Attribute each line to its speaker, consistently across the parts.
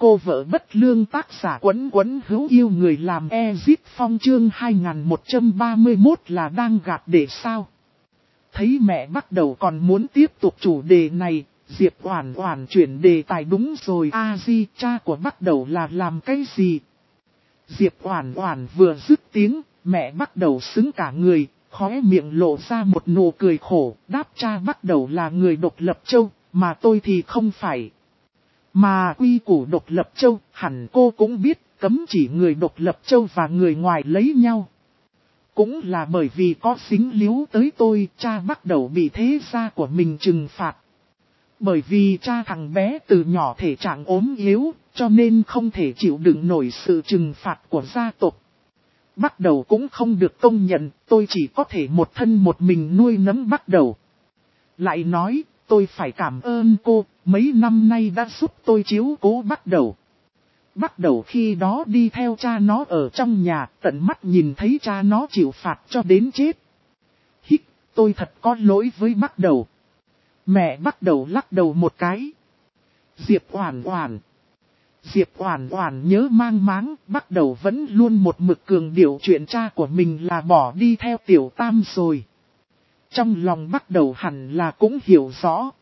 Speaker 1: Cô vợ bất lương tác giả Quấn Quấn hữu yêu người làm Ezit Phong chương 2131 là đang gạt để sao? Thấy mẹ bắt đầu còn muốn tiếp tục chủ đề này, Diệp Oản Oản chuyển đề tài đúng rồi. A-di, cha của bắt đầu là làm cái gì? Diệp Oản Oản vừa dứt tiếng, mẹ bắt đầu sững cả người, khóe miệng lộ ra một nụ cười khổ, đáp cha bắt đầu là người độc lập châu, mà tôi thì không phải. Mà quy củ độc lập châu, hẳn cô cũng biết, cấm chỉ người độc lập châu và người ngoài lấy nhau. Cũng là bởi vì có dính líu tới tôi, cha bắt đầu bị thế gia của mình trừng phạt. Bởi vì cha thằng bé từ nhỏ thể trạng ốm yếu, cho nên không thể chịu đựng nổi sự trừng phạt của gia tộc. Bắt đầu cũng không được công nhận, tôi chỉ có thể một thân một mình nuôi nấng bắt đầu. Lại nói, tôi phải cảm ơn cô, mấy năm nay đã giúp tôi chiếu cố bắt đầu. Bắt đầu khi đó đi theo cha nó ở trong nhà, tận mắt nhìn thấy cha nó chịu phạt cho đến chết. Hít, tôi thật có lỗi với bắt đầu. Mẹ bắt đầu lắc đầu một cái. Diệp Oản Oản. Diệp Oản Oản nhớ mang máng, bắt đầu vẫn luôn một mực cường điệu chuyện cha của mình là bỏ đi theo Tiểu Tam rồi. Trong lòng bắt đầu hẳn là cũng hiểu rõ.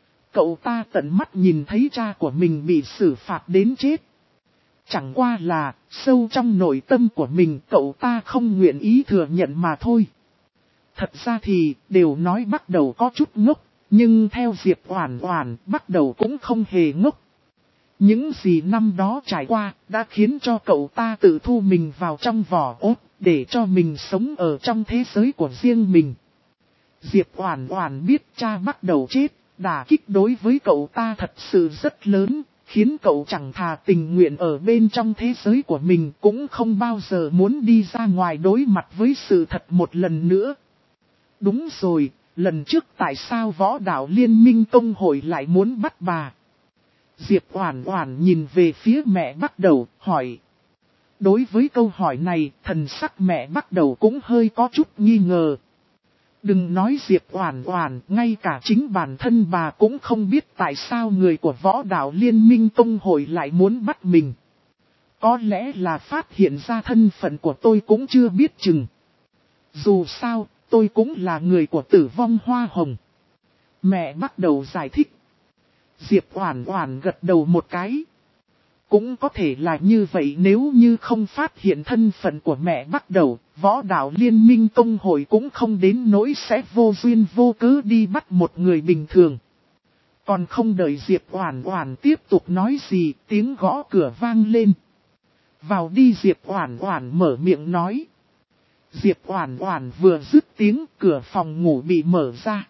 Speaker 1: Cậu ta tận mắt nhìn thấy cha của mình bị xử phạt đến chết. Chẳng qua là, sâu trong nội tâm của mình cậu ta không nguyện ý thừa nhận mà thôi. Thật ra thì, đều nói bắt đầu có chút ngốc, nhưng theo Diệp Oản Oản, bắt đầu cũng không hề ngốc. Những gì năm đó trải qua, đã khiến cho cậu ta tự thu mình vào trong vỏ ốt, để cho mình sống ở trong thế giới của riêng mình. Diệp Oản Oản biết cha bắt đầu chết, đả kích đối với cậu ta thật sự rất lớn, khiến cậu chẳng thà tình nguyện ở bên trong thế giới của mình, cũng không bao giờ muốn đi ra ngoài đối mặt với sự thật một lần nữa. Đúng rồi, lần trước tại sao Võ Đạo Liên minh Tông hội lại muốn bắt bà? Diệp Oản Oản nhìn về phía mẹ bắt đầu, hỏi. Đối với câu hỏi này, thần sắc mẹ bắt đầu cũng hơi có chút nghi ngờ. Đừng nói Diệp Oản Oản, ngay cả chính bản thân bà cũng không biết tại sao người của Võ Đạo Liên minh Tông hội lại muốn bắt mình. Có lẽ là phát hiện ra thân phận của tôi cũng chưa biết chừng. Dù sao, tôi cũng là người của Tử Vong Hoa Hồng. Mẹ bắt đầu giải thích. Diệp Oản Oản gật đầu một cái. Cũng có thể là như vậy, nếu như không phát hiện thân phận của mẹ bắt đầu, Võ Đạo Liên minh Tông hội cũng không đến nỗi sẽ vô duyên vô cớ đi bắt một người bình thường. Còn không đợi Diệp Oản Oản tiếp tục nói gì, tiếng gõ cửa vang lên. Vào đi, Diệp Oản Oản mở miệng nói. Diệp Oản Oản vừa dứt tiếng, cửa phòng ngủ bị mở ra.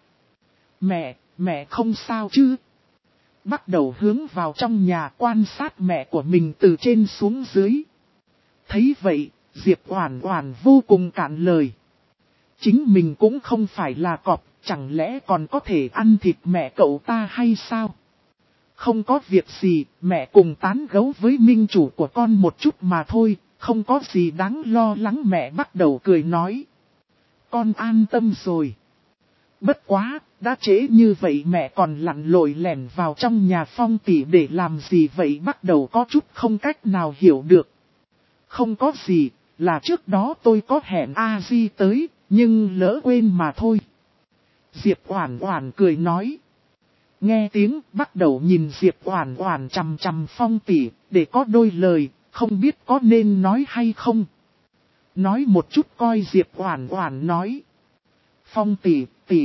Speaker 1: Mẹ không sao chứ? Bắt đầu hướng vào trong nhà quan sát mẹ của mình từ trên xuống dưới. Thấy vậy, Diệp Oản Oản vô cùng cạn lời. Chính mình cũng không phải là cọp, chẳng lẽ còn có thể ăn thịt mẹ cậu ta hay sao? Không có việc gì, mẹ cùng tán gẫu với minh chủ của con một chút mà thôi, không có gì đáng lo lắng, mẹ bắt đầu cười nói. Con an tâm rồi. Bất quá, đã trễ như vậy mẹ còn lặn lội lẻn vào trong nhà Phong tỷ để làm gì vậy, bắt đầu có chút không cách nào hiểu được. Không có gì, là trước đó tôi có hẹn A-di tới, nhưng lỡ quên mà thôi. Diệp Oản Oản cười nói. Nghe tiếng, bắt đầu nhìn Diệp Oản Oản chằm chằm Phong tỷ, để có đôi lời, không biết có nên nói hay không. Nói một chút coi, Diệp Oản Oản nói. Phong tỷ,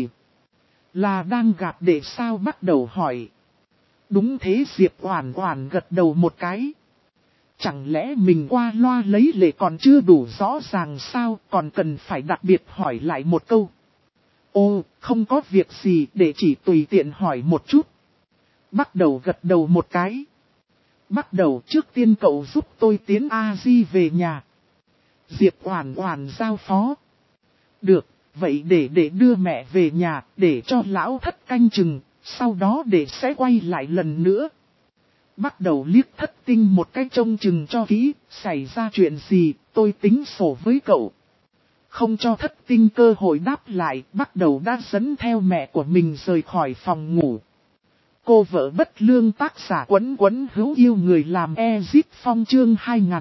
Speaker 1: là đang gạt để sao, bắt đầu hỏi. Đúng thế, Diệp Oản Oản gật đầu một cái. Chẳng lẽ mình qua loa lấy lệ còn chưa đủ rõ ràng sao, còn cần phải đặc biệt hỏi lại một câu. Ô, không có việc gì, để chỉ tùy tiện hỏi một chút. Bắt đầu gật đầu một cái. Bắt đầu, trước tiên cậu giúp tôi tiến A-di về nhà. Diệp Oản Oản giao phó. Được, vậy để đưa mẹ về nhà, để cho lão thất canh chừng, sau đó để sẽ quay lại lần nữa. Bắt đầu liếc Thất Tinh một cái trông chừng cho kỹ, xảy ra chuyện gì, tôi tính sổ với cậu. Không cho Thất Tinh cơ hội đáp lại, bắt đầu đã dẫn theo mẹ của mình rời khỏi phòng ngủ. Cô vợ bất lương tác giả Quấn Quấn hữu yêu người làm Ezit Phong chương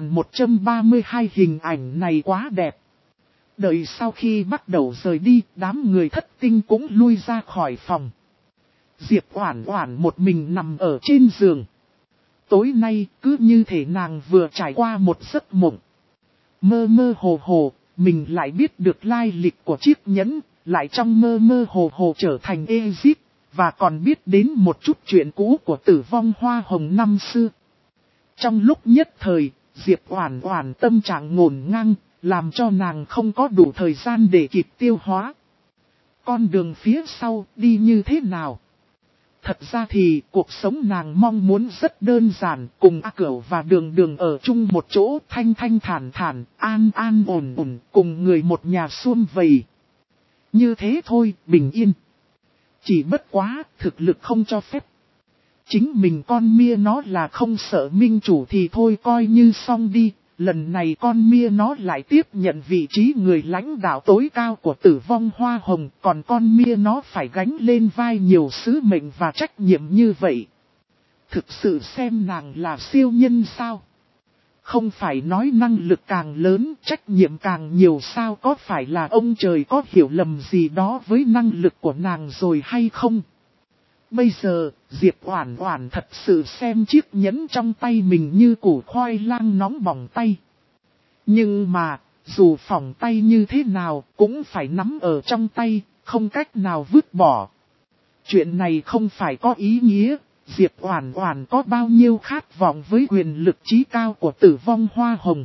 Speaker 1: 2132 hình ảnh này quá đẹp. Đợi sau khi bắt đầu rời đi, đám người thất tinh cũng lui ra khỏi phòng. Diệp Oản Oản một mình nằm ở trên giường. Tối nay cứ như thể nàng vừa trải qua một giấc mộng. Mơ mơ hồ hồ, mình lại biết được lai lịch của chiếc nhẫn, lại trong mơ mơ hồ hồ trở thành Ezit, và còn biết đến một chút chuyện cũ của Tử Vong Hoa Hồng năm xưa. Trong lúc nhất thời, Diệp Oản Oản tâm trạng ngổn ngang, làm cho nàng không có đủ thời gian để kịp tiêu hóa. Con đường phía sau đi như thế nào? Thật ra thì cuộc sống nàng mong muốn rất đơn giản, cùng A Cửu và Đường Đường ở chung một chỗ, thanh thanh thản thản, an an ổn ổn, cùng người một nhà sum vầy. Như thế thôi, bình yên. Chỉ bất quá, thực lực không cho phép. Chính mình con mia nó là không sợ minh chủ thì thôi coi như xong đi. Lần này con mia nó lại tiếp nhận vị trí người lãnh đạo tối cao của Tử Vong Hoa Hồng, còn con mia nó phải gánh lên vai nhiều sứ mệnh và trách nhiệm như vậy. Thực sự xem nàng là siêu nhân sao? Không phải nói năng lực càng lớn, trách nhiệm càng nhiều sao, có phải là ông trời có hiểu lầm gì đó với năng lực của nàng rồi hay không? Bây giờ, Diệp Oản Oản thật sự xem chiếc nhẫn trong tay mình như củ khoai lang nóng bỏng tay. Nhưng mà, dù phỏng tay như thế nào, cũng phải nắm ở trong tay, không cách nào vứt bỏ. Chuyện này không phải có ý nghĩa, Diệp Oản Oản có bao nhiêu khát vọng với quyền lực chí cao của Tử Vong Hoa Hồng.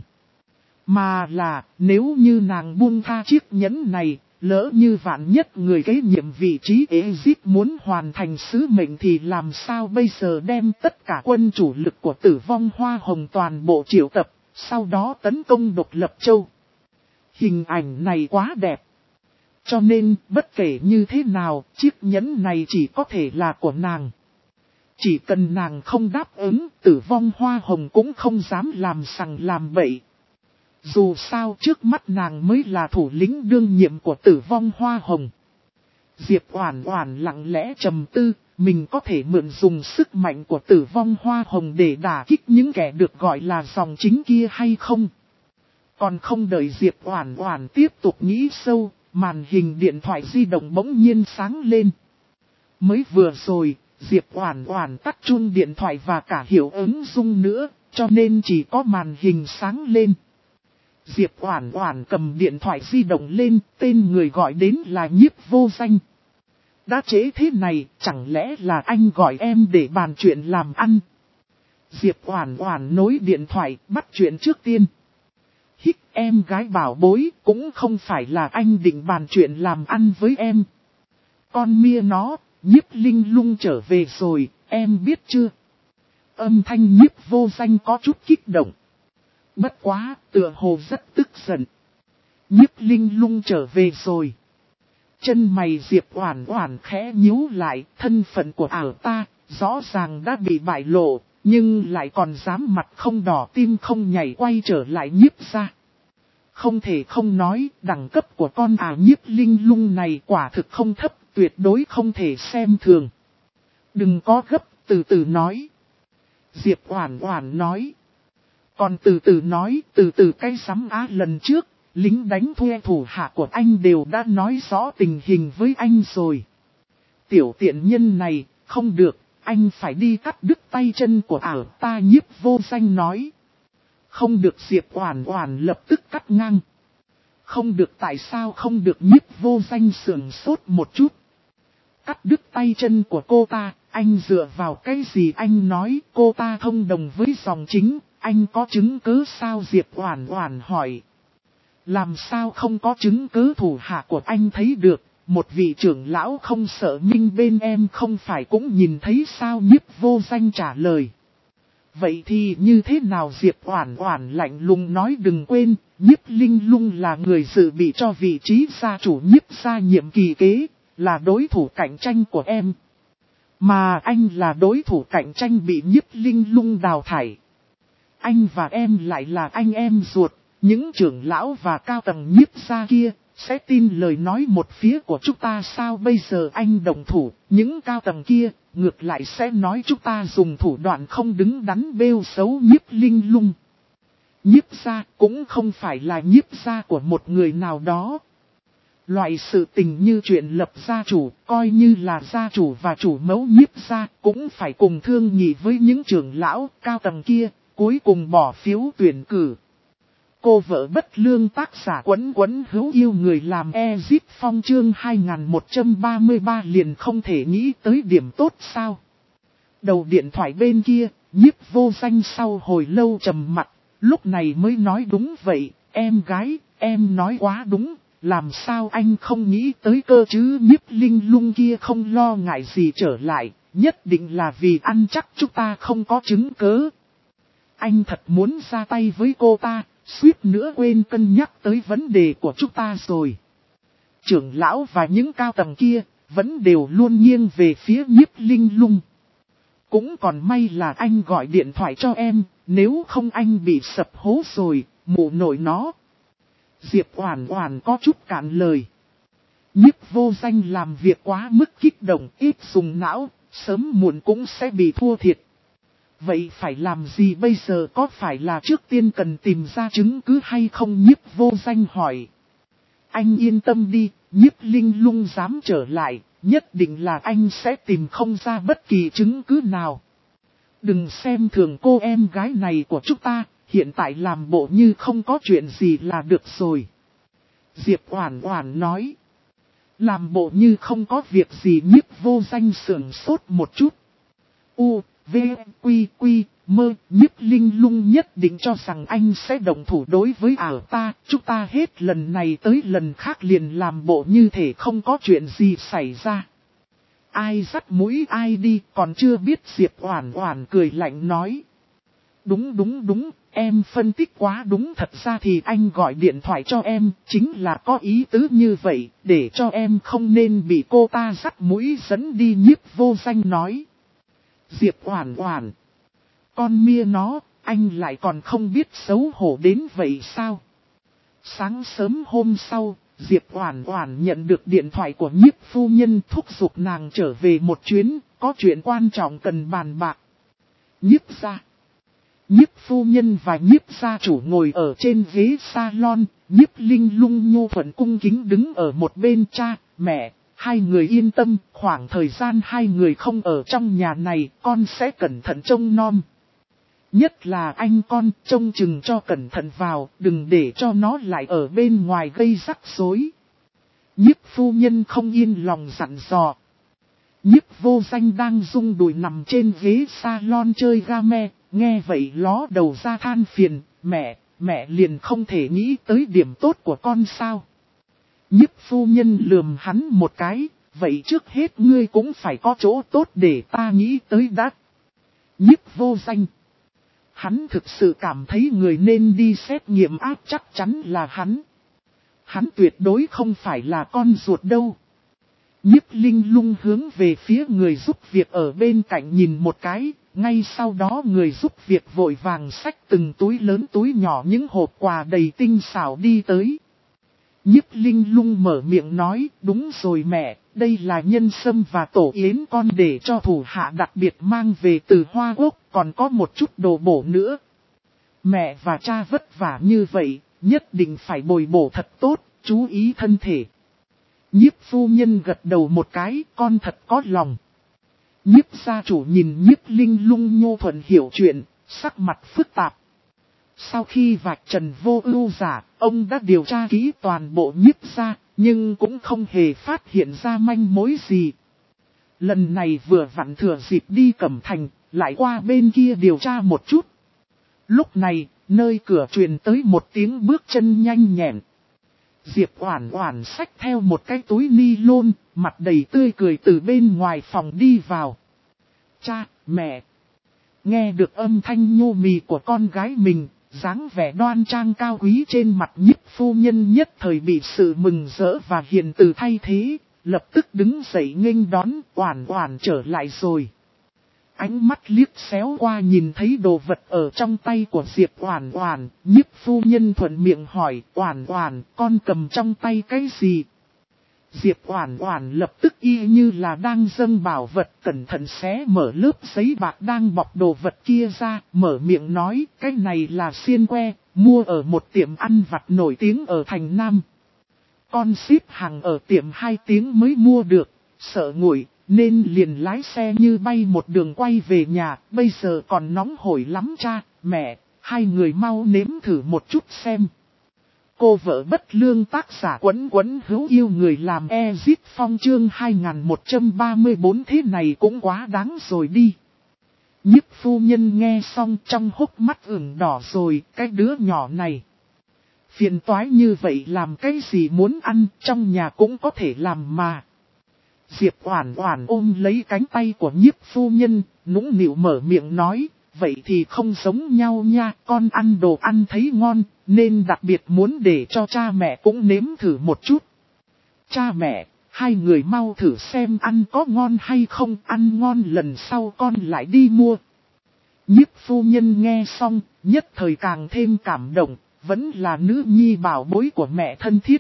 Speaker 1: Mà là, nếu như nàng buông tha chiếc nhẫn này, lỡ như vạn nhất người kế nhiệm vị trí Ezit muốn hoàn thành sứ mệnh thì làm sao bây giờ đem tất cả quân chủ lực của Tử Vong Hoa Hồng toàn bộ triệu tập, sau đó tấn công Độc Lập Châu. Hình ảnh này quá đẹp. Cho nên, bất kể như thế nào, chiếc nhẫn này chỉ có thể là của nàng. Chỉ cần nàng không đáp ứng, Tử Vong Hoa Hồng cũng không dám làm sằng làm bậy. Dù sao trước mắt nàng mới là thủ lĩnh đương nhiệm của Tử Vong Hoa Hồng. Diệp Oản Oản lặng lẽ trầm tư, mình có thể mượn dùng sức mạnh của Tử Vong Hoa Hồng để đả kích những kẻ được gọi là dòng chính kia hay không? Còn không đợi Diệp Oản Oản tiếp tục nghĩ sâu, màn hình điện thoại di động bỗng nhiên sáng lên. Mới vừa rồi, Diệp Oản Oản tắt chuông điện thoại và cả hiệu ứng rung nữa, cho nên chỉ có màn hình sáng lên. Diệp Oản Oản cầm điện thoại di động lên, tên người gọi đến là Nhiếp Vô Danh. Đã trễ thế này, chẳng lẽ là anh gọi em để bàn chuyện làm ăn? Diệp Oản Oản nối điện thoại, bắt chuyện trước tiên. Hích, em gái bảo bối, cũng không phải là anh định bàn chuyện làm ăn với em. Con mia nó, Nhiếp Linh Lung trở về rồi, em biết chưa? Âm thanh Nhiếp Vô Danh có chút kích động. Bất quá, tựa hồ rất tức giận. Nhiếp Linh Lung trở về rồi. Chân mày Diệp Oản Oản khẽ nhíu lại, thân phận của ảo ta, rõ ràng đã bị bại lộ, nhưng lại còn dám mặt không đỏ tim không nhảy quay trở lại Nhiếp ra. Không thể không nói, đẳng cấp của con Nhiếp Linh Lung này quả thực không thấp, tuyệt đối không thể xem thường. Đừng có gấp, từ từ nói. Diệp Oản Oản nói. Còn từ từ nói, từ từ cái sắm lần trước, lính đánh thuê thủ hạ của anh đều đã nói rõ tình hình với anh rồi. Tiểu tiện nhân này, không được, anh phải đi cắt đứt tay chân của ảo ta, Nhiếp Vô Danh nói. Không được, Diệp Oản Oản lập tức cắt ngang. Không được, tại sao không được? Nhiếp Vô Danh sững sốt một chút. Cắt đứt tay chân của cô ta, anh dựa vào cái gì? Anh nói cô ta thông đồng với dòng chính, anh có chứng cứ sao? Diệp Oản Oản hỏi. Làm sao không có chứng cứ? Thủ hạ của anh thấy được, một vị trưởng lão không sợ minh bên em không phải cũng nhìn thấy sao? Nhiếp Vô Danh trả lời. Vậy thì như thế nào? Diệp Oản Oản lạnh lùng nói. Đừng quên, Nhiếp Linh Lung là người dự bị cho vị trí gia chủ Nhiếp gia nhiệm kỳ kế, là đối thủ cạnh tranh của em. Mà anh là đối thủ cạnh tranh bị Nhiếp Linh Lung đào thải. Anh và em lại là anh em ruột, những trưởng lão và cao tầng Nhiếp gia kia, sẽ tin lời nói một phía của chúng ta sao? Bây giờ anh động thủ, những cao tầng kia, ngược lại sẽ nói chúng ta dùng thủ đoạn không đứng đắn bêu xấu Nhiếp Linh Lung. Nhiếp gia cũng không phải là nhiếp gia của một người nào đó. Loại sự tình như chuyện lập gia chủ, coi như là gia chủ và chủ mẫu Nhiếp gia cũng phải cùng thương nghị với những trưởng lão cao tầng kia, cuối cùng bỏ phiếu tuyển cử. Cô vợ bất lương tác giả Quấn Quấn hữu yêu người làm Ezip Phong chương 2133 liền không thể nghĩ tới điểm tốt sao. Đầu điện thoại bên kia, Nhiếp Vô Danh sau hồi lâu trầm mặt, lúc này mới nói đúng vậy, em gái, em nói quá đúng, làm sao anh không nghĩ tới cơ chứ? Nhiếp Linh Lung kia không lo ngại gì trở lại, nhất định là vì ăn chắc chúng ta không có chứng cớ. Anh thật muốn ra tay với cô ta. Suýt nữa quên cân nhắc tới vấn đề của chúng ta rồi. Trưởng lão và những cao tầng kia vẫn đều luôn nghiêng về phía Nhiếp Linh Lung. Cũng còn may là anh gọi điện thoại cho em, nếu không anh bị sập hố rồi, mụ nội nó. Diệp Oản Oản có chút cạn lời. Nhiếp Vô Danh làm việc quá mức kích động, ít dùng não, sớm muộn cũng sẽ bị thua thiệt. Vậy phải làm gì bây giờ, có phải là trước tiên cần tìm ra chứng cứ hay không? Nhiếp Vô Danh hỏi. Anh yên tâm đi, Nhiếp Linh Lung dám trở lại, nhất định là anh sẽ tìm không ra bất kỳ chứng cứ nào. Đừng xem thường cô em gái này của chúng ta, hiện tại làm bộ như không có chuyện gì là được rồi. Diệp Oản Oản nói. Làm bộ như không có việc gì? Nhiếp Vô Danh sững sốt một chút. V, Quy, Mơ, Nhiếp Linh Lung nhất định cho rằng anh sẽ động thủ đối với ta, chúng ta hết lần này tới lần khác liền làm bộ như thể không có chuyện gì xảy ra. Ai dắt mũi ai đi, còn chưa biết. Diệp Oản Oản cười lạnh nói. Đúng, em phân tích quá đúng, thật ra thì anh gọi điện thoại cho em, chính là có ý tứ như vậy, để cho em không nên bị cô ta dắt mũi dẫn đi. Nhiếp Vô Danh nói. Diệp Oản Oản, con mia nó, anh lại còn không biết xấu hổ đến vậy sao? Sáng sớm hôm sau, Diệp Oản Oản nhận được điện thoại của Nhiếp phu nhân thúc giục nàng trở về một chuyến, có chuyện quan trọng cần bàn bạc. Nhiếp gia. Nhiếp phu nhân và Nhiếp gia chủ ngồi ở trên ghế salon, Nhiếp Linh Lung nhu thuận cung kính đứng ở một bên. Cha, mẹ, hai người yên tâm, khoảng thời gian hai người không ở trong nhà này, con sẽ cẩn thận trông nom. Nhất là anh con, trông chừng cho cẩn thận vào, đừng để cho nó lại ở bên ngoài gây rắc rối. Nhiếp phu nhân không yên lòng dặn dò. Nhiếp Vô Danh đang rung đùi nằm trên ghế salon chơi game, nghe vậy ló đầu ra than phiền, mẹ liền không thể nghĩ tới điểm tốt của con sao. Nhiếp phu nhân lườm hắn một cái, vậy trước hết ngươi cũng phải có chỗ tốt để ta nghĩ tới đã. Nhiếp Vô Danh. Hắn thực sự cảm thấy người nên đi xét nghiệm áp chắc chắn là hắn. Hắn tuyệt đối không phải là con ruột đâu. Nhiếp Linh Lung hướng về phía người giúp việc ở bên cạnh nhìn một cái, ngay sau đó người giúp việc vội vàng xách từng túi lớn túi nhỏ những hộp quà đầy tinh xảo đi tới. Nhiếp Linh Lung mở miệng nói, đúng rồi mẹ, đây là nhân sâm và tổ yến con để cho thủ hạ đặc biệt mang về từ Hoa Quốc, còn có một chút đồ bổ nữa. Mẹ và cha vất vả như vậy, nhất định phải bồi bổ thật tốt, chú ý thân thể. Nhiếp phu nhân gật đầu một cái, con thật có lòng. Nhiếp gia chủ nhìn Nhiếp Linh Lung nhu thuận hiểu chuyện, sắc mặt phức tạp. Sau khi vạch trần vô ưu giả, ông đã điều tra kỹ toàn bộ Nhiếp gia, nhưng cũng không hề phát hiện ra manh mối gì. Lần này vừa vặn thừa dịp đi Cẩm Thành, lại qua bên kia điều tra một chút. Lúc này, nơi cửa truyền tới một tiếng bước chân nhanh nhẹn. Diệp Oản Oản xách theo một cái túi ni lôn, mặt đầy tươi cười từ bên ngoài phòng đi vào. Cha, mẹ. Nghe được âm thanh nhô mì của con gái mình, dáng vẻ đoan trang cao quý trên mặt Nhiếp phu nhân nhất thời bị sự mừng rỡ và hiền từ thay thế, lập tức đứng dậy nghênh đón. Oản Oản trở lại rồi. Ánh mắt liếc xéo qua nhìn thấy đồ vật ở trong tay của Diệp Oản Oản, Nhiếp phu nhân thuận miệng hỏi, Oản Oản, con cầm trong tay cái gì? Diệp Oản Oản lập tức y như là đang dâng bảo vật, cẩn thận xé mở lớp giấy bạc đang bọc đồ vật kia ra, mở miệng nói, cái này là xiên que, mua ở một tiệm ăn vặt nổi tiếng ở thành Nam. Con ship hàng ở tiệm 2 tiếng mới mua được, sợ nguội, nên liền lái xe như bay một đường quay về nhà, bây giờ còn nóng hổi lắm cha, mẹ, hai người mau nếm thử một chút xem. Cô vợ bất lương tác giả Quấn Quấn hữu yêu người làm Ezit Phong chương 2134 thế này cũng quá đáng rồi đi. Nhiếp phu nhân nghe xong trong hốc mắt ửng đỏ rồi, cái đứa nhỏ này. Phiền toái như vậy làm cái gì muốn ăn trong nhà cũng có thể làm mà. Diệp Oản Oản ôm lấy cánh tay của nhiếp phu nhân, nũng nịu mở miệng nói, vậy thì không giống nhau nha, con ăn đồ ăn thấy ngon, nên đặc biệt muốn để cho cha mẹ cũng nếm thử một chút. Cha mẹ, hai người mau thử xem ăn có ngon hay không, ăn ngon lần sau con lại đi mua. Nhiếp phu nhân nghe xong, nhất thời càng thêm cảm động, vẫn là nữ nhi bảo bối của mẹ thân thiết.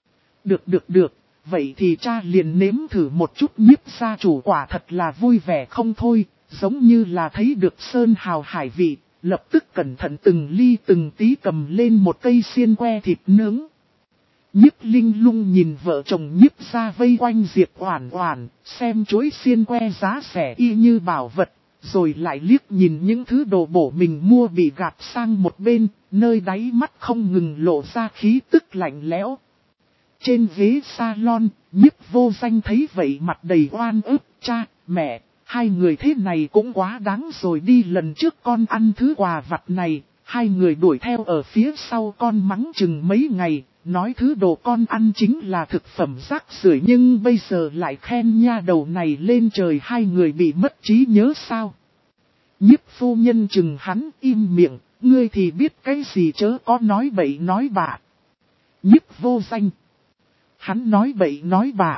Speaker 1: Được, vậy thì cha liền nếm thử một chút. Nhiếp gia chủ quả thật là vui vẻ không thôi, giống như là thấy được sơn hào hải vị, lập tức cẩn thận từng ly từng tí cầm lên một cây xiên que thịt nướng. Nhiếp Linh Lung nhìn vợ chồng nhiếp gia vây quanh Diệp Oản Oản, xem chuối xiên que giá rẻ y như bảo vật, rồi lại liếc nhìn những thứ đồ bổ mình mua bị gạt sang một bên, nơi đáy mắt không ngừng lộ ra khí tức lạnh lẽo. Trên ghế salon, Nhiếp Vô Danh thấy vậy mặt đầy oan ức, cha, mẹ, hai người thế này cũng quá đáng rồi đi, lần trước con ăn thứ quà vặt này, hai người đuổi theo ở phía sau con mắng chừng mấy ngày, nói thứ đồ con ăn chính là thực phẩm rác rưởi, nhưng bây giờ lại khen nha đầu này lên trời, hai người bị mất trí nhớ sao? Nhiếp phu nhân chừng hắn, im miệng, ngươi thì biết cái gì chớ có nói bậy nói bạ. Nhiếp Vô Danh. Hắn nói bậy nói bạ.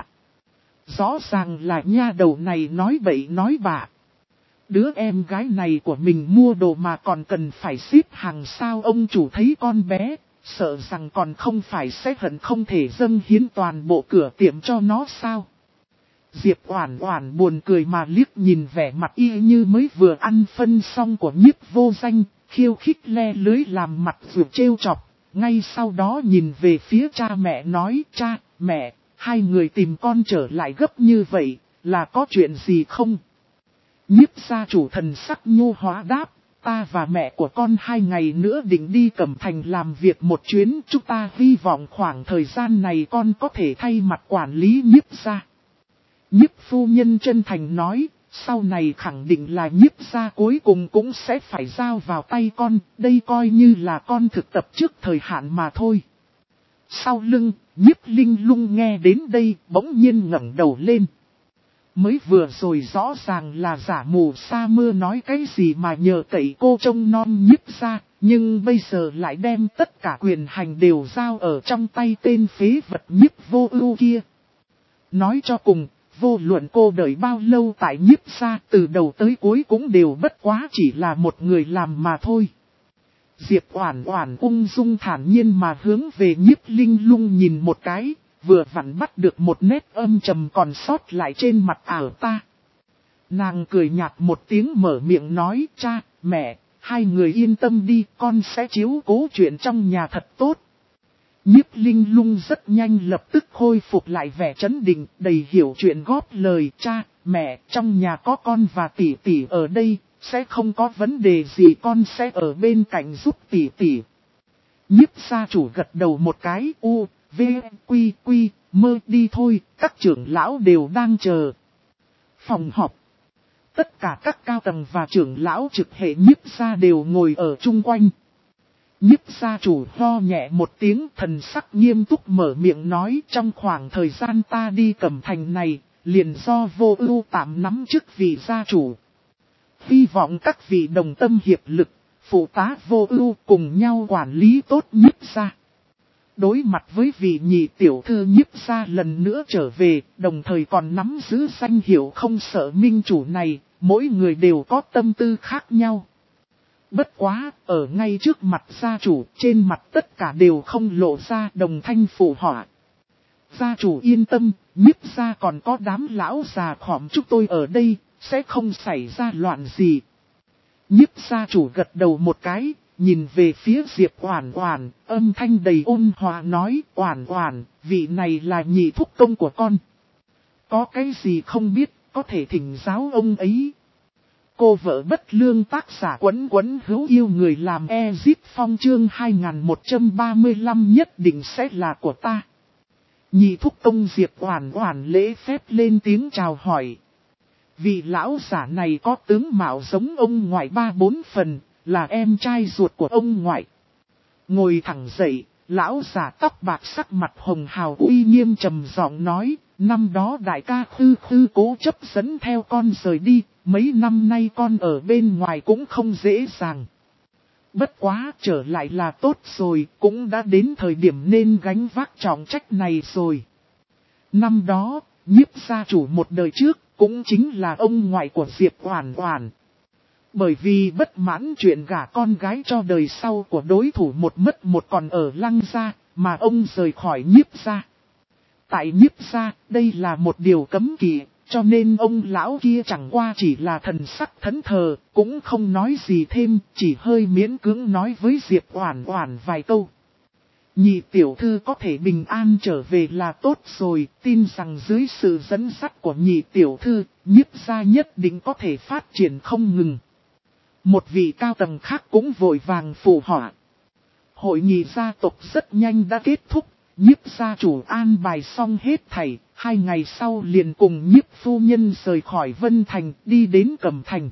Speaker 1: Rõ ràng là nha đầu này nói bậy nói bạ. Đứa em gái này của mình mua đồ mà còn cần phải ship hàng sao, ông chủ thấy con bé, sợ rằng còn không phải sẽ hận không thể dâng hiến toàn bộ cửa tiệm cho nó sao. Diệp Oản Oản buồn cười mà liếc nhìn vẻ mặt y như mới vừa ăn phân xong của Nhiếp Vô Danh, khiêu khích le lưới làm mặt vừa trêu chọc, ngay sau đó nhìn về phía cha mẹ nói, cha, mẹ, hai người tìm con trở lại gấp như vậy, là có chuyện gì không? Nhiếp gia chủ thần sắc nhô hóa đáp, ta và mẹ của con 2 ngày nữa định đi Cẩm Thành làm việc một chuyến, chúng ta hy vọng khoảng thời gian này con có thể thay mặt quản lý Nhiếp gia. Nhiếp phu nhân chân thành nói, sau này khẳng định là Nhiếp gia cuối cùng cũng sẽ phải giao vào tay con, đây coi như là con thực tập trước thời hạn mà thôi. Sau lưng, Nhiếp Linh Lung nghe đến đây, bỗng nhiên ngẩng đầu lên. Mới vừa rồi rõ ràng là giả mù sa mưa nói cái gì mà nhờ cậy cô trông non Nhiếp gia, nhưng bây giờ lại đem tất cả quyền hành đều giao ở trong tay tên phế vật Nhiếp Vô Ưu kia. Nói cho cùng, vô luận cô đợi bao lâu tại Nhiếp gia, từ đầu tới cuối cũng đều bất quá chỉ là một người làm mà thôi. Diệp Oản Oản ung dung thản nhiên mà hướng về Nhiếp Linh Lung nhìn một cái, vừa vặn bắt được một nét âm trầm còn sót lại trên mặt ảo ta. Nàng cười nhạt một tiếng mở miệng nói, cha, mẹ, hai người yên tâm đi, con sẽ chiếu cố chuyện trong nhà thật tốt. Nhiếp Linh Lung rất nhanh lập tức khôi phục lại vẻ trấn định, đầy hiểu chuyện góp lời, cha, mẹ, trong nhà có con và tỷ tỷ ở đây, sẽ không có vấn đề gì, con sẽ ở bên cạnh giúp tỷ tỷ. Nhiếp gia chủ gật đầu một cái, quy, mơ đi thôi, các trưởng lão đều đang chờ. Phòng họp. Tất cả các cao tầng và trưởng lão trực hệ nhiếp gia đều ngồi ở chung quanh. Nhiếp gia chủ ho nhẹ một tiếng, thần sắc nghiêm túc mở miệng nói, trong khoảng thời gian ta đi Cẩm Thành này, liền do Vô Ưu tạm nắm chức vị gia chủ. Hy vọng các vị đồng tâm hiệp lực, phụ tá Vô Ưu cùng nhau quản lý tốt Nhiếp gia. Đối mặt với vị nhị tiểu thư Nhiếp gia lần nữa trở về, đồng thời còn nắm giữ danh hiệu không sợ minh chủ này, mỗi người đều có tâm tư khác nhau. Bất quá, ở ngay trước mặt gia chủ, trên mặt tất cả đều không lộ ra đồng thanh phụ họa. Gia chủ yên tâm, Nhiếp gia còn có đám lão già khỏm chúng tôi ở đây, sẽ không xảy ra loạn gì. Nhiếp gia chủ gật đầu một cái, nhìn về phía Diệp Oản Oản, âm thanh đầy ôn hòa nói, Oản Oản, vị này là nhị thúc công của con. Có cái gì không biết, có thể thỉnh giáo ông ấy. Cô vợ bất lương tác giả Quấn Quấn hữu yêu người làm Ezip Phong chương 2135 nhất định sẽ là của ta. Nhị thúc công Diệp Oản Oản lễ phép lên tiếng chào hỏi. Vị lão giả này có tướng mạo giống ông ngoại 3-4 phần, là em trai ruột của ông ngoại. Ngồi thẳng dậy, lão giả tóc bạc sắc mặt hồng hào uy nghiêm trầm giọng nói, năm đó đại ca Khư Khư cố chấp dẫn theo con rời đi, mấy năm nay con ở bên ngoài cũng không dễ dàng. Bất quá trở lại là tốt rồi, cũng đã đến thời điểm nên gánh vác trọng trách này rồi. Năm đó, Nhiếp gia chủ một đời trước, cũng chính là ông ngoại của Diệp Oản Oản. Bởi vì bất mãn chuyện gả con gái cho đời sau của đối thủ một mất một còn ở Lăng gia, mà ông rời khỏi Nhiếp gia. Tại Nhiếp gia, đây là một điều cấm kỵ, cho nên ông lão kia chẳng qua chỉ là thần sắc thẫn thờ, cũng không nói gì thêm, chỉ hơi miễn cưỡng nói với Diệp Oản Oản vài câu. Nhị tiểu thư có thể bình an trở về là tốt rồi, tin rằng dưới sự dẫn dắt của nhị tiểu thư, Nhiếp gia nhất định có thể phát triển không ngừng. Một vị cao tầng khác cũng vội vàng phụ họa. Hội nghị gia tộc rất nhanh đã kết thúc, Nhiếp gia chủ an bài xong hết thảy, 2 ngày sau liền cùng Nhiếp phu nhân rời khỏi Vân Thành đi đến Cẩm Thành.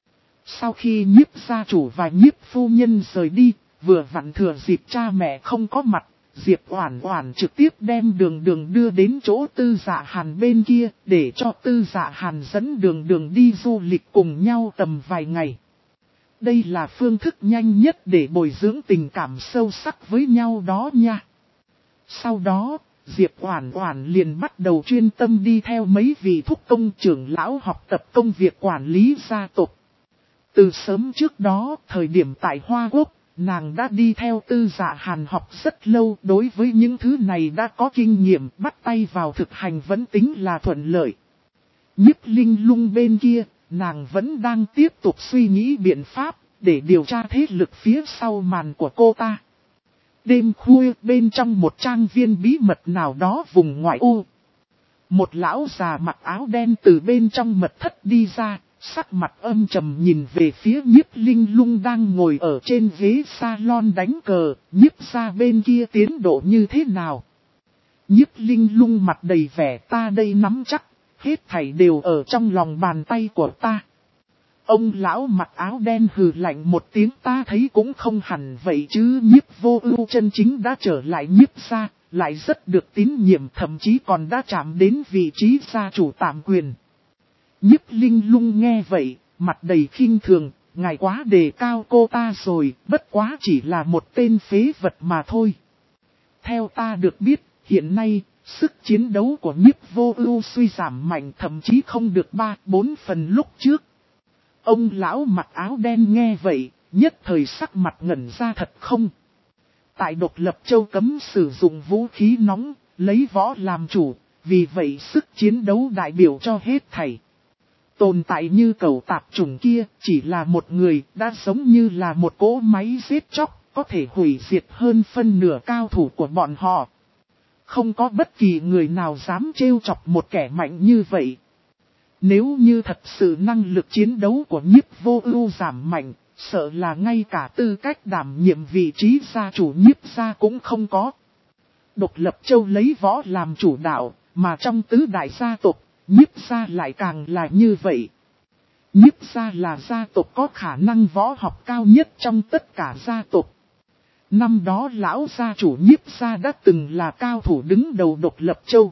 Speaker 1: Sau khi Nhiếp gia chủ và Nhiếp phu nhân rời đi, vừa vặn thừa dịp cha mẹ không có mặt, Diệp Oản Oản trực tiếp đem Đường Đường đưa đến chỗ Tư Dạ Hàn bên kia, để cho Tư Dạ Hàn dẫn Đường Đường đi du lịch cùng nhau tầm vài ngày. Đây là phương thức nhanh nhất để bồi dưỡng tình cảm sâu sắc với nhau đó nha. Sau đó, Diệp Oản Oản liền bắt đầu chuyên tâm đi theo mấy vị thúc công trưởng lão học tập công việc quản lý gia tộc. Từ sớm trước đó, thời điểm tại Hoa Quốc, nàng đã đi theo Tư Dạ Hàn học rất lâu, đối với những thứ này đã có kinh nghiệm, bắt tay vào thực hành vẫn tính là thuận lợi. Nhiếp Linh Lung bên kia, nàng vẫn đang tiếp tục suy nghĩ biện pháp, để điều tra thế lực phía sau màn của cô ta. Đêm khuya bên trong một trang viên bí mật nào đó vùng ngoại ô. Một lão già mặc áo đen từ bên trong mật thất đi ra, sắc mặt âm trầm nhìn về phía Nhiếp Linh Lung đang ngồi ở trên ghế salon đánh cờ, Nhiếp gia bên kia tiến độ như thế nào. Nhiếp Linh Lung mặt đầy vẻ ta đây nắm chắc, hết thảy đều ở trong lòng bàn tay của ta. Ông lão mặc áo đen hừ lạnh một tiếng ta thấy cũng không hẳn vậy chứ Nhiếp Vô Ưu chân chính đã trở lại Nhiếp gia, lại rất được tín nhiệm thậm chí còn đã chạm đến vị trí gia chủ tạm quyền. Nhiếp Linh Lung nghe vậy, mặt đầy khinh thường, ngài quá đề cao cô ta rồi, bất quá chỉ là một tên phế vật mà thôi. Theo ta được biết, hiện nay, sức chiến đấu của Nhiếp Vô Ưu suy giảm mạnh thậm chí không được 3-4 phần lúc trước. Ông lão mặc áo đen nghe vậy, nhất thời sắc mặt ngẩn ra thật không. Tại Độc Lập Châu cấm sử dụng vũ khí nóng, lấy võ làm chủ, vì vậy sức chiến đấu đại biểu cho hết thảy. Tồn tại như cẩu tạp chủng kia, chỉ là một người, đã giống như là một cỗ máy giết chóc, có thể hủy diệt hơn phân nửa cao thủ của bọn họ. Không có bất kỳ người nào dám trêu chọc một kẻ mạnh như vậy. Nếu như thật sự năng lực chiến đấu của Nhiếp Vô Ưu giảm mạnh, sợ là ngay cả tư cách đảm nhiệm vị trí gia chủ Nhiếp gia cũng không có. Độc Lập Châu lấy võ làm chủ đạo, mà trong tứ đại gia tộc, Nhiếp gia lại càng là như vậy. Nhiếp gia là gia tộc có khả năng võ học cao nhất trong tất cả gia tộc. Năm đó lão gia chủ Nhiếp gia đã từng là cao thủ đứng đầu Độc Lập Châu.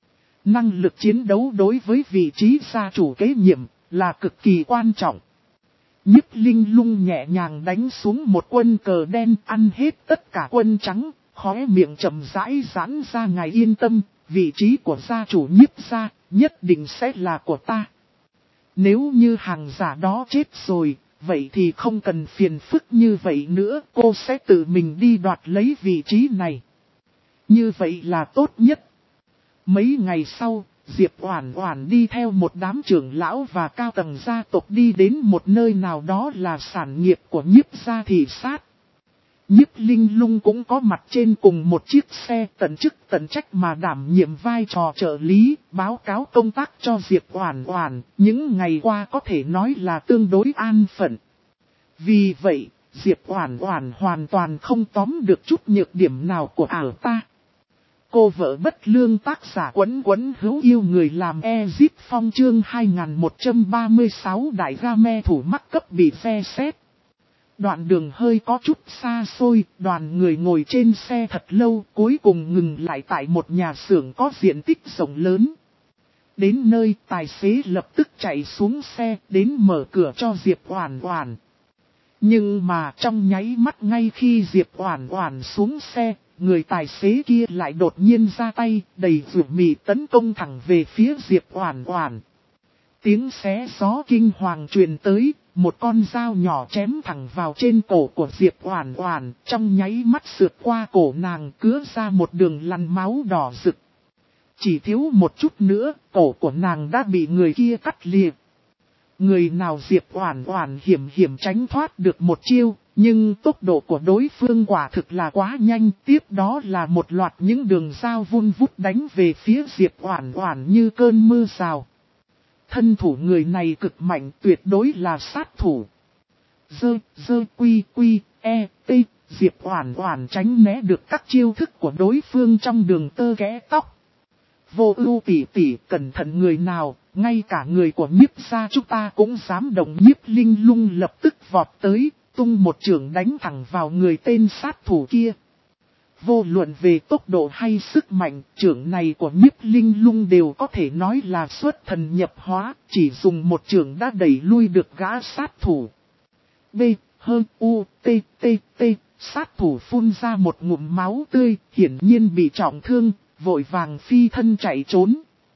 Speaker 1: Năng lực chiến đấu đối với vị trí gia chủ kế nhiệm là cực kỳ quan trọng. Nhiếp Linh Lung nhẹ nhàng đánh xuống một quân cờ đen ăn hết tất cả quân trắng, khóe miệng chậm rãi giãn ra ngài yên tâm, vị trí của gia chủ Nhiếp gia nhất định sẽ là của ta. Nếu như hàng giả đó chết rồi, vậy thì không cần phiền phức như vậy nữa, cô sẽ tự mình đi đoạt lấy vị trí này. Như vậy là tốt nhất. Mấy ngày sau, Diệp Oản Oản đi theo một đám trưởng lão và cao tầng gia tộc đi đến một nơi nào đó là sản nghiệp của Nhiếp gia thị sát. Nhiếp Linh Lung cũng có mặt trên cùng một chiếc xe, tận chức tận trách mà đảm nhiệm vai trò trợ lý, báo cáo công tác cho Diệp Oản Oản, những ngày qua có thể nói là tương đối an phận. Vì vậy, Diệp Oản Oản hoàn toàn không tóm được chút nhược điểm nào của ảo ta. Cô vợ bất lương tác giả Quấn Quấn hữu yêu người làm Ezip Phong chương 2136 đại game thủ mắc cấp bị xe xét. Đoạn đường hơi có chút xa xôi, đoàn người ngồi trên xe thật lâu, cuối cùng ngừng lại tại một nhà xưởng có diện tích rộng lớn. Đến nơi, tài xế lập tức chạy xuống xe, đến mở cửa cho Diệp Oản Oản. Nhưng mà trong nháy mắt ngay khi Diệp Oản Oản xuống xe, người tài xế kia lại đột nhiên ra tay, đầy dữ mị tấn công thẳng về phía Diệp Oản Oản. Tiếng xé gió kinh hoàng truyền tới, một con dao nhỏ chém thẳng vào trên cổ của Diệp Oản Oản, trong nháy mắt sượt qua cổ nàng cứa ra một đường lằn máu đỏ rực. Chỉ thiếu một chút nữa, cổ của nàng đã bị người kia cắt liệt. Người nào Diệp Oản Oản hiểm tránh thoát được một chiêu, nhưng tốc độ của đối phương quả thực là quá nhanh, tiếp đó là một loạt những đường dao vun vút đánh về phía Diệp Oản Oản như cơn mưa rào. Thân thủ người này cực mạnh, tuyệt đối là sát thủ. Diệp Oản Oản tránh né được các chiêu thức của đối phương trong đường tơ kẽ tóc. Vô Ưu tỷ tỷ, cẩn thận người nào, ngay cả người của Nhiếp gia chúng ta cũng dám động. Nhiếp Linh Lung lập tức vọt tới, tung một chưởng đánh thẳng vào người tên sát thủ kia. Vô luận về tốc độ hay sức mạnh, chưởng này của Nhiếp Linh Lung đều có thể nói là xuất thần nhập hóa, chỉ dùng một chưởng đã đẩy lui được gã sát thủ. Sát thủ phun ra một ngụm máu tươi, hiển nhiên bị trọng thương, vội vàng phi thân chạy trốn.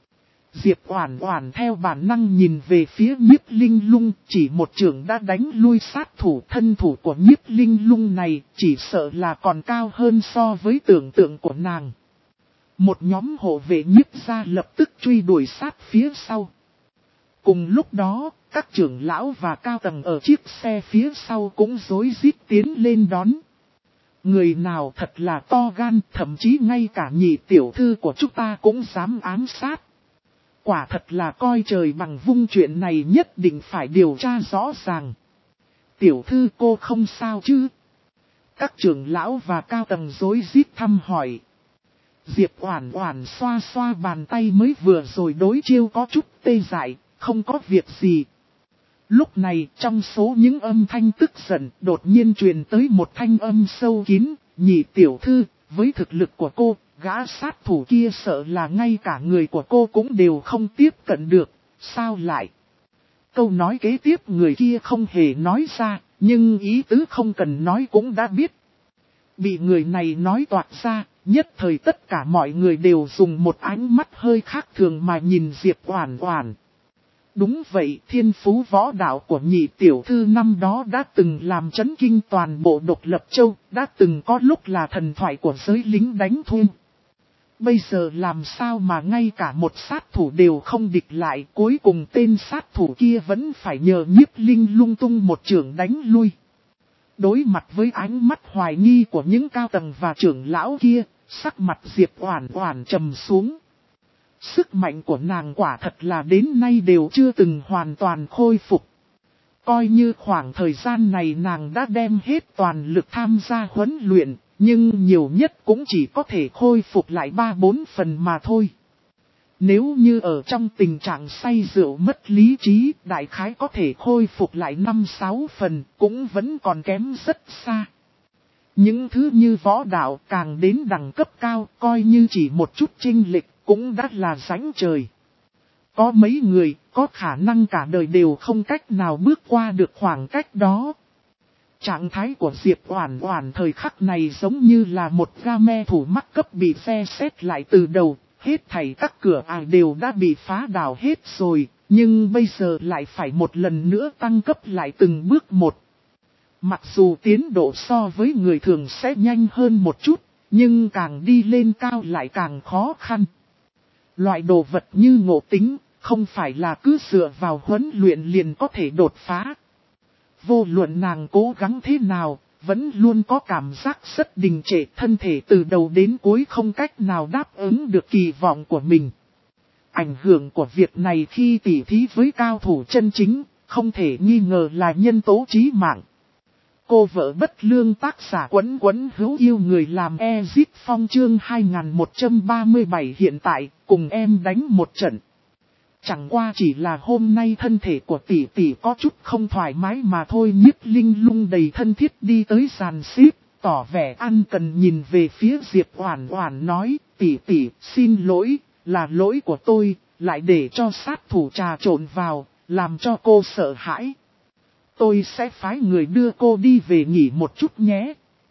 Speaker 1: Diệp Oản Oản theo bản năng nhìn về phía Nhiếp Linh Lung, chỉ một chưởng đã đánh lui sát thủ. Thân thủ của Nhiếp Linh Lung này chỉ sợ là còn cao hơn so với tưởng tượng của nàng. Một nhóm hộ vệ Nhiếp gia lập tức truy đuổi sát phía sau. Cùng lúc đó, các trưởng lão và cao tầng ở chiếc xe phía sau cũng rối rít tiến lên đón. Người nào thật là to gan, thậm chí ngay cả nhị tiểu thư của chúng ta cũng dám ám sát. Quả thật là coi trời bằng vung, chuyện này nhất định phải điều tra rõ ràng. Tiểu thư cô không sao chứ? Các trưởng lão và cao tầng rối rít thăm hỏi. Diệp Oản Oản xoa xoa bàn tay mới vừa rồi đối chiêu có chút tê dại, không có việc gì. Lúc này trong số những âm thanh tức giận đột nhiên truyền tới một thanh âm sâu kín, nhị tiểu thư, với thực lực của cô, gã sát thủ kia sợ là ngay cả người của cô cũng đều không tiếp cận được, sao lại? Câu nói kế tiếp người kia không hề nói ra, nhưng ý tứ không cần nói cũng đã biết. Bị người này nói toạc ra, nhất thời tất cả mọi người đều dùng một ánh mắt hơi khác thường mà nhìn Diệp Oản Oản. Đúng vậy, thiên phú võ đạo của nhị tiểu thư năm đó đã từng làm chấn kinh toàn bộ Độc Lập Châu, đã từng có lúc là thần thoại của giới lính đánh thuê. Bây giờ làm sao mà ngay cả một sát thủ đều không địch lại, cuối cùng tên sát thủ kia vẫn phải nhờ Nhiếp Linh Lung tung một chưởng đánh lui. Đối mặt với ánh mắt hoài nghi của những cao tầng và trưởng lão kia, sắc mặt Diệp Oản Oản trầm xuống. Sức mạnh của nàng quả thật là đến nay đều chưa từng hoàn toàn khôi phục. Coi như khoảng thời gian này nàng đã đem hết toàn lực tham gia huấn luyện, nhưng nhiều nhất cũng chỉ có thể khôi phục lại 3-4 phần mà thôi. Nếu như ở trong tình trạng say rượu mất lý trí, đại khái có thể khôi phục lại 5-6 phần, cũng vẫn còn kém rất xa. Những thứ như võ đạo càng đến đẳng cấp cao, coi như chỉ một chút chênh lệch cũng đã là rãnh trời. Có mấy người có khả năng cả đời đều không cách nào bước qua được khoảng cách đó. Trạng thái của Diệp Oản Oản thời khắc này giống như là một game thủ mắc cấp bị phe xét lại từ đầu, hết thảy các cửa ải đều đã bị phá đảo hết rồi, Nhưng bây giờ lại phải một lần nữa tăng cấp lại từng bước một. Mặc dù tiến độ so với người thường sẽ nhanh hơn một chút, nhưng càng đi lên cao lại càng khó khăn. Loại đồ vật như ngộ tính, không phải là cứ dựa vào huấn luyện liền có thể đột phá. Vô luận nàng cố gắng thế nào, vẫn luôn có cảm giác rất đình trệ, thân thể từ đầu đến cuối không cách nào đáp ứng được kỳ vọng của mình. Ảnh hưởng của việc này khi tỉ thí với cao thủ chân chính, không thể nghi ngờ là nhân tố chí mạng. Cô vợ bất lương tác giả Quấn Quấn hữu yêu người làm Ezit Phong chương 2137 hiện tại, cùng em đánh một trận. Chẳng qua chỉ là hôm nay thân thể của tỷ tỷ có chút không thoải mái mà thôi. Nhiếp Linh Lung đầy thân thiết đi tới sàn xếp, tỏ vẻ ăn cần nhìn về phía Diệp Oản Oản nói, tỷ tỷ, xin lỗi, là lỗi của tôi, lại để cho sát thủ trà trộn vào, làm cho cô sợ hãi. Tôi sẽ phái người đưa cô đi về nghỉ một chút nhé.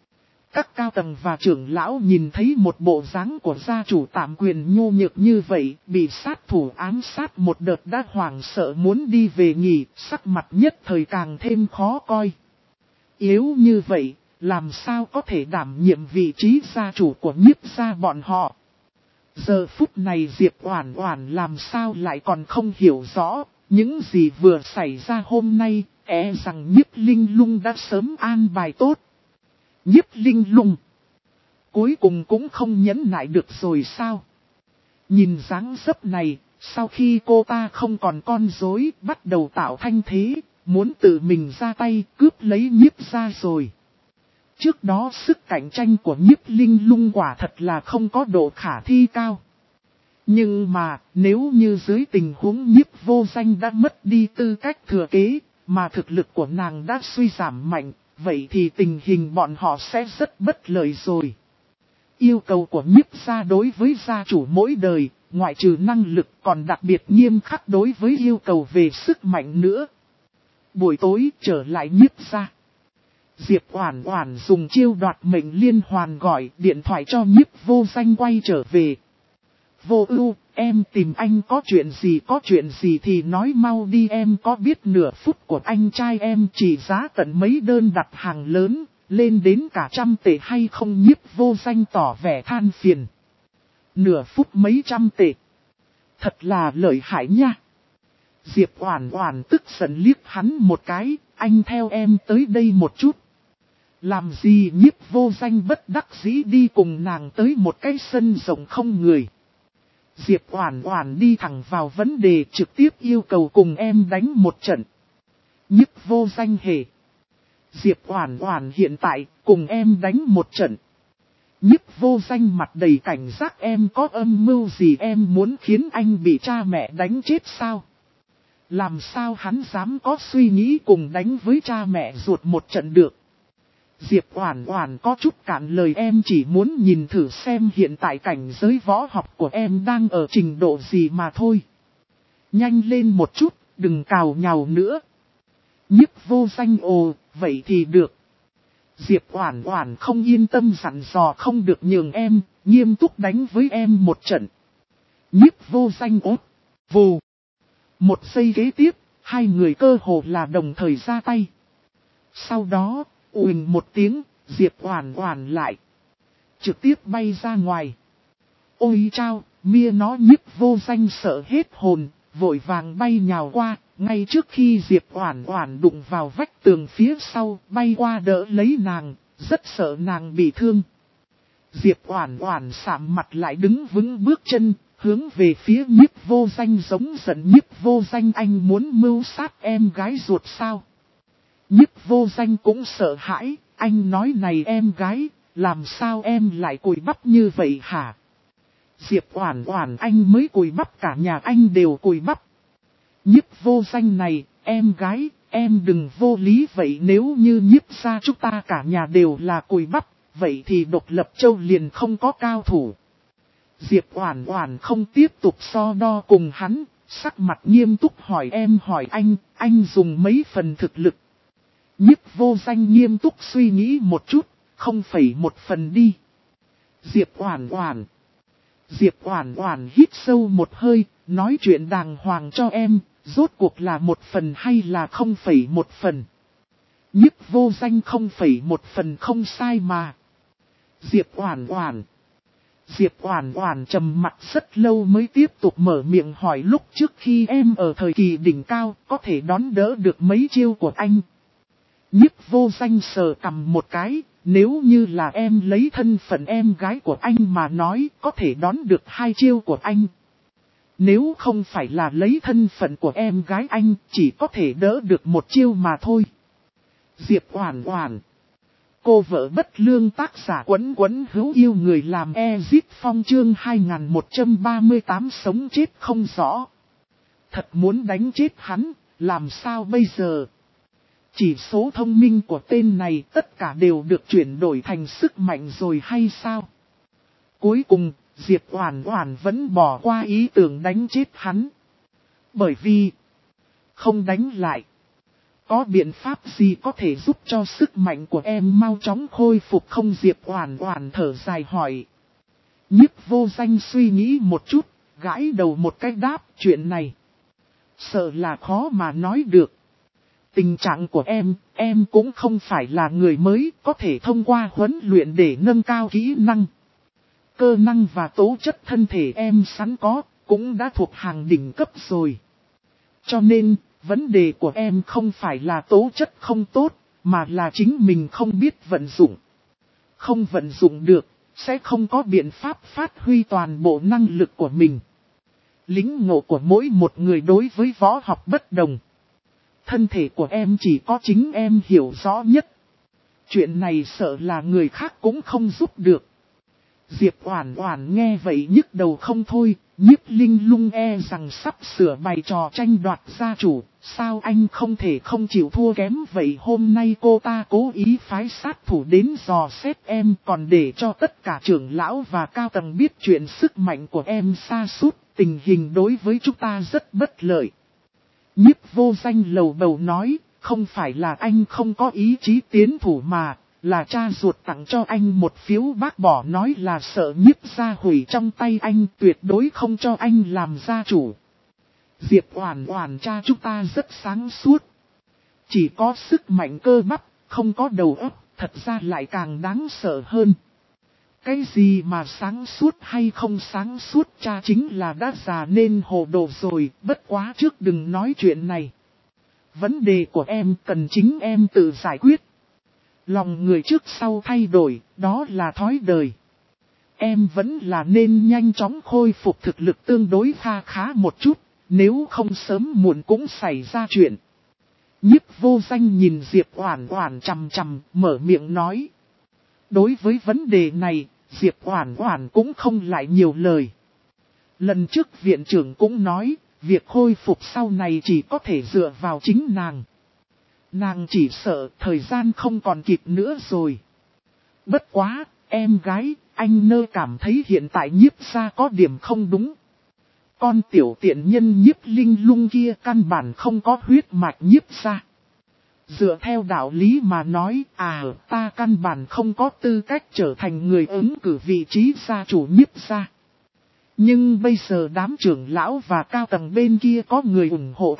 Speaker 1: Các cao tầng và trưởng lão nhìn thấy một bộ dáng của gia chủ tạm quyền nhu nhược như vậy, bị sát thủ ám sát một đợt đã hoảng sợ muốn đi về nghỉ, sắc mặt nhất thời càng thêm khó coi. Yếu như vậy, làm sao có thể đảm nhiệm vị trí gia chủ của Nhiếp gia bọn họ. Giờ phút này Diệp Oản Oản làm sao lại còn không hiểu rõ, những gì vừa xảy ra hôm nay, rằng Nhiếp Linh Lung đã sớm an bài tốt. Nhiếp Linh Lung cuối cùng cũng không nhẫn nại được rồi sao? Nhìn dáng dấp này, sau khi cô ta không còn con rối, bắt đầu tạo thanh thế, muốn tự mình ra tay cướp lấy Nhiếp gia rồi. Trước đó sức cạnh tranh của Nhiếp Linh Lung quả thật là không có độ khả thi cao. Nhưng mà, nếu như dưới tình huống Nhiếp Vô Danh đã mất đi tư cách thừa kế, mà thực lực của nàng đã suy giảm mạnh, vậy thì tình hình bọn họ sẽ rất bất lợi rồi. Yêu cầu của Nhiếp gia đối với gia chủ mỗi đời, ngoại trừ năng lực còn đặc biệt nghiêm khắc đối với yêu cầu về sức mạnh nữa. Buổi tối trở lại Nhiếp gia. Diệp Oản Oản dùng chiêu đoạt mệnh liên hoàn gọi điện thoại cho Nhiếp Vô Danh quay trở về. Vô Ưu, em tìm anh có chuyện gì thì nói mau đi, em có biết nửa phút của anh trai em chỉ giá tận mấy đơn đặt hàng lớn, lên đến cả 100 tệ hay không? Nhiếp Vô Danh tỏ vẻ than phiền. Nửa phút mấy 100 tệ. Thật là lợi hại nha. Diệp Oản Oản tức giận liếc hắn một cái, anh theo em tới đây một chút. Làm gì? Nhiếp Vô Danh bất đắc dĩ đi cùng nàng tới một cái sân rộng không người. Diệp Oản Oản đi thẳng vào vấn đề, trực tiếp yêu cầu cùng em đánh một trận. Nhiếp Vô Danh hề. Diệp Oản Oản hiện tại cùng em đánh một trận. Nhiếp Vô Danh mặt đầy cảnh giác, em có âm mưu gì, em muốn khiến anh bị cha mẹ đánh chết sao? Làm sao hắn dám có suy nghĩ cùng đánh với cha mẹ ruột một trận được? Diệp Oản Oản có chút cạn lời, em chỉ muốn nhìn thử xem hiện tại cảnh giới võ học của em đang ở trình độ gì mà thôi. Nhanh lên một chút, đừng cào nhào nữa. Nhiếp Vô Danh ồ, vậy thì được. Diệp Oản Oản không yên tâm dặn dò, không được nhường em, nghiêm túc đánh với em một trận. Nhiếp Vô Danh ốt, vù. Một giây kế tiếp, hai người cơ hồ là đồng thời ra tay. Sau đó, uỳnh một tiếng, Diệp Oản Oản lại trực tiếp bay ra ngoài. Ôi chao, mia nó! Nhiếp Vô Danh sợ hết hồn, vội vàng bay nhào qua, ngay trước khi Diệp Oản Oản đụng vào vách tường phía sau, bay qua đỡ lấy nàng, rất sợ nàng bị thương. Diệp Oản Oản sạm mặt lại đứng vững bước chân, hướng về phía Nhiếp Vô Danh giống giận. Nhiếp Vô Danh, anh muốn mưu sát em gái ruột sao? Nhiếp Vô Danh cũng sợ hãi, anh nói này em gái, làm sao em lại cùi bắp như vậy hả? Diệp Oản Oản, anh mới cùi bắp, cả nhà anh đều cùi bắp. Nhiếp Vô Danh này, em gái, em đừng vô lý vậy, nếu như Nhiếp gia chúng ta cả nhà đều là cùi bắp, vậy thì Độc Lập Châu liền không có cao thủ. Diệp Oản Oản không tiếp tục so đo cùng hắn, sắc mặt nghiêm túc hỏi, em hỏi anh dùng mấy phần thực lực? Nhiếp Vô Danh nghiêm túc suy nghĩ một chút, 0,1 phần đi. Diệp Oản Oản hít sâu một hơi, nói chuyện đàng hoàng cho em, Rốt cuộc là 1 phần hay là 0,1 phần? Nhiếp vô danh 0,1 phần không sai mà. Diệp Oản Oản. Diệp Oản Oản trầm mặc rất lâu mới tiếp tục mở miệng hỏi, lúc trước khi em ở thời kỳ đỉnh cao có thể đón đỡ được mấy chiêu của anh? Nhiếp vô danh sờ cằm một cái, nếu như là em lấy thân phận em gái của anh mà nói có thể đón được 2 chiêu của anh. Nếu không phải là lấy thân phận của em gái anh chỉ có thể đỡ được 1 chiêu mà thôi. Diệp Oản Oản. Cô vợ bất lương, tác giả Quấn Quấn hữu yêu người làm Exit Phong chương 2138 sống chết không rõ. Thật muốn đánh chết hắn, làm sao bây giờ? Chỉ số thông minh của tên này tất cả đều được chuyển đổi thành sức mạnh rồi hay sao? Cuối cùng, Diệp Oản Oản vẫn bỏ qua ý tưởng đánh chết hắn. Bởi vì, không đánh lại. Có biện pháp gì có thể giúp cho sức mạnh của em mau chóng khôi phục không? Diệp Oản Oản thở dài hỏi. Nhiếp vô danh suy nghĩ một chút, gãi đầu một cái đáp, chuyện này sợ là khó mà nói được. Tình trạng của em cũng không phải là người mới, có thể thông qua huấn luyện để nâng cao kỹ năng. Cơ năng và tố chất thân thể em sẵn có, cũng đã thuộc hàng đỉnh cấp rồi. Cho nên, vấn đề của em không phải là tố chất không tốt, mà là chính mình không biết vận dụng. Không vận dụng được, sẽ không có biện pháp phát huy toàn bộ năng lực của mình. Lĩnh ngộ của mỗi một người đối với võ học bất đồng. Thân thể của em chỉ có chính em hiểu rõ nhất. Chuyện này sợ là người khác cũng không giúp được. Diệp Oản Oản nghe vậy nhức đầu không thôi, Nhiếp Linh Lung e rằng sắp sửa bày trò tranh đoạt gia chủ, sao anh không thể không chịu thua kém vậy? Hôm nay cô ta cố ý phái sát thủ đến dò xét em, còn để cho tất cả trưởng lão và cao tầng biết chuyện sức mạnh của em sa sút, tình hình đối với chúng ta rất bất lợi. Nhiếp vô danh lầu bầu nói, không phải là anh không có ý chí tiến thủ mà, là cha ruột tặng cho anh một phiếu bác bỏ, nói là sợ Nhiếp gia hủy trong tay anh, tuyệt đối không cho anh làm gia chủ. Diệp Oản Oản cha chúng ta rất sáng suốt. Chỉ có sức mạnh cơ bắp, không có đầu óc, thật ra lại càng đáng sợ hơn. Cái gì mà sáng suốt hay không sáng suốt, cha chính là đã già nên hồ đồ rồi, bất quá trước đừng nói chuyện này. Vấn đề của em cần chính em tự giải quyết. Lòng người trước sau thay đổi, đó là thói đời. Em vẫn là nên nhanh chóng khôi phục thực lực tương đối khá một chút, nếu không sớm muộn cũng xảy ra chuyện. Nhiếp vô danh nhìn Diệp Oản Oản chằm chằm, mở miệng nói. Đối với vấn đề này, Diệp Oản Oản cũng không lại nhiều lời. Lần trước viện trưởng cũng nói, việc khôi phục sau này chỉ có thể dựa vào chính nàng. Nàng chỉ sợ thời gian không còn kịp nữa rồi. Bất quá, em gái, anh nơ cảm thấy hiện tại Nhiếp gia có điểm không đúng. Con tiểu tiện nhân Nhiếp Linh Lung kia căn bản không có huyết mạch Nhiếp gia. Dựa theo đạo lý mà nói, ta căn bản không có tư cách trở thành người ứng cử vị trí gia chủ Nhiếp gia. Nhưng bây giờ đám trưởng lão và cao tầng bên kia có người ủng hộ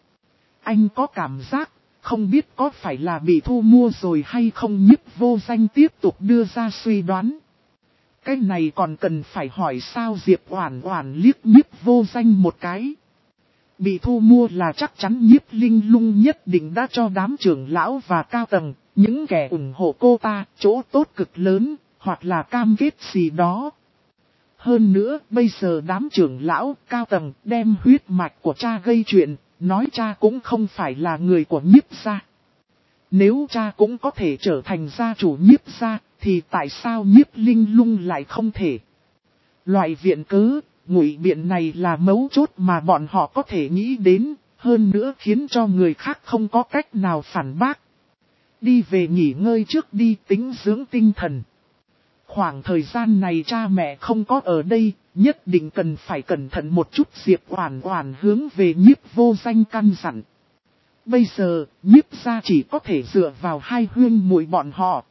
Speaker 1: anh có cảm giác, không biết có phải là bị thu mua rồi hay không? Nhiếp vô danh tiếp tục đưa ra suy đoán. Cái này còn cần phải hỏi sao? Diệp Oản Oản liếc Nhiếp vô danh một cái. Bị thu mua là chắc chắn Nhiếp Linh Lung nhất định đã cho đám trưởng lão và cao tầng, những kẻ ủng hộ cô ta, chỗ tốt cực lớn, hoặc là cam kết gì đó. Hơn nữa, bây giờ đám trưởng lão, cao tầng đem huyết mạch của cha gây chuyện, nói cha cũng không phải là người của Nhiếp gia. Nếu cha cũng có thể trở thành gia chủ Nhiếp gia, thì tại sao Nhiếp Linh Lung lại không thể? Loại viện cớ, ngụy biện này là mấu chốt mà bọn họ có thể nghĩ đến, hơn nữa khiến cho người khác không có cách nào phản bác. Đi về nghỉ ngơi trước đi, tính dưỡng tinh thần. Khoảng thời gian này cha mẹ không có ở đây, nhất định cần phải cẩn thận một chút. Diệp Oản Oản hướng về Nhiếp vô danh căn dặn. Bây giờ, Nhiếp gia chỉ có thể dựa vào hai huynh muội bọn họ.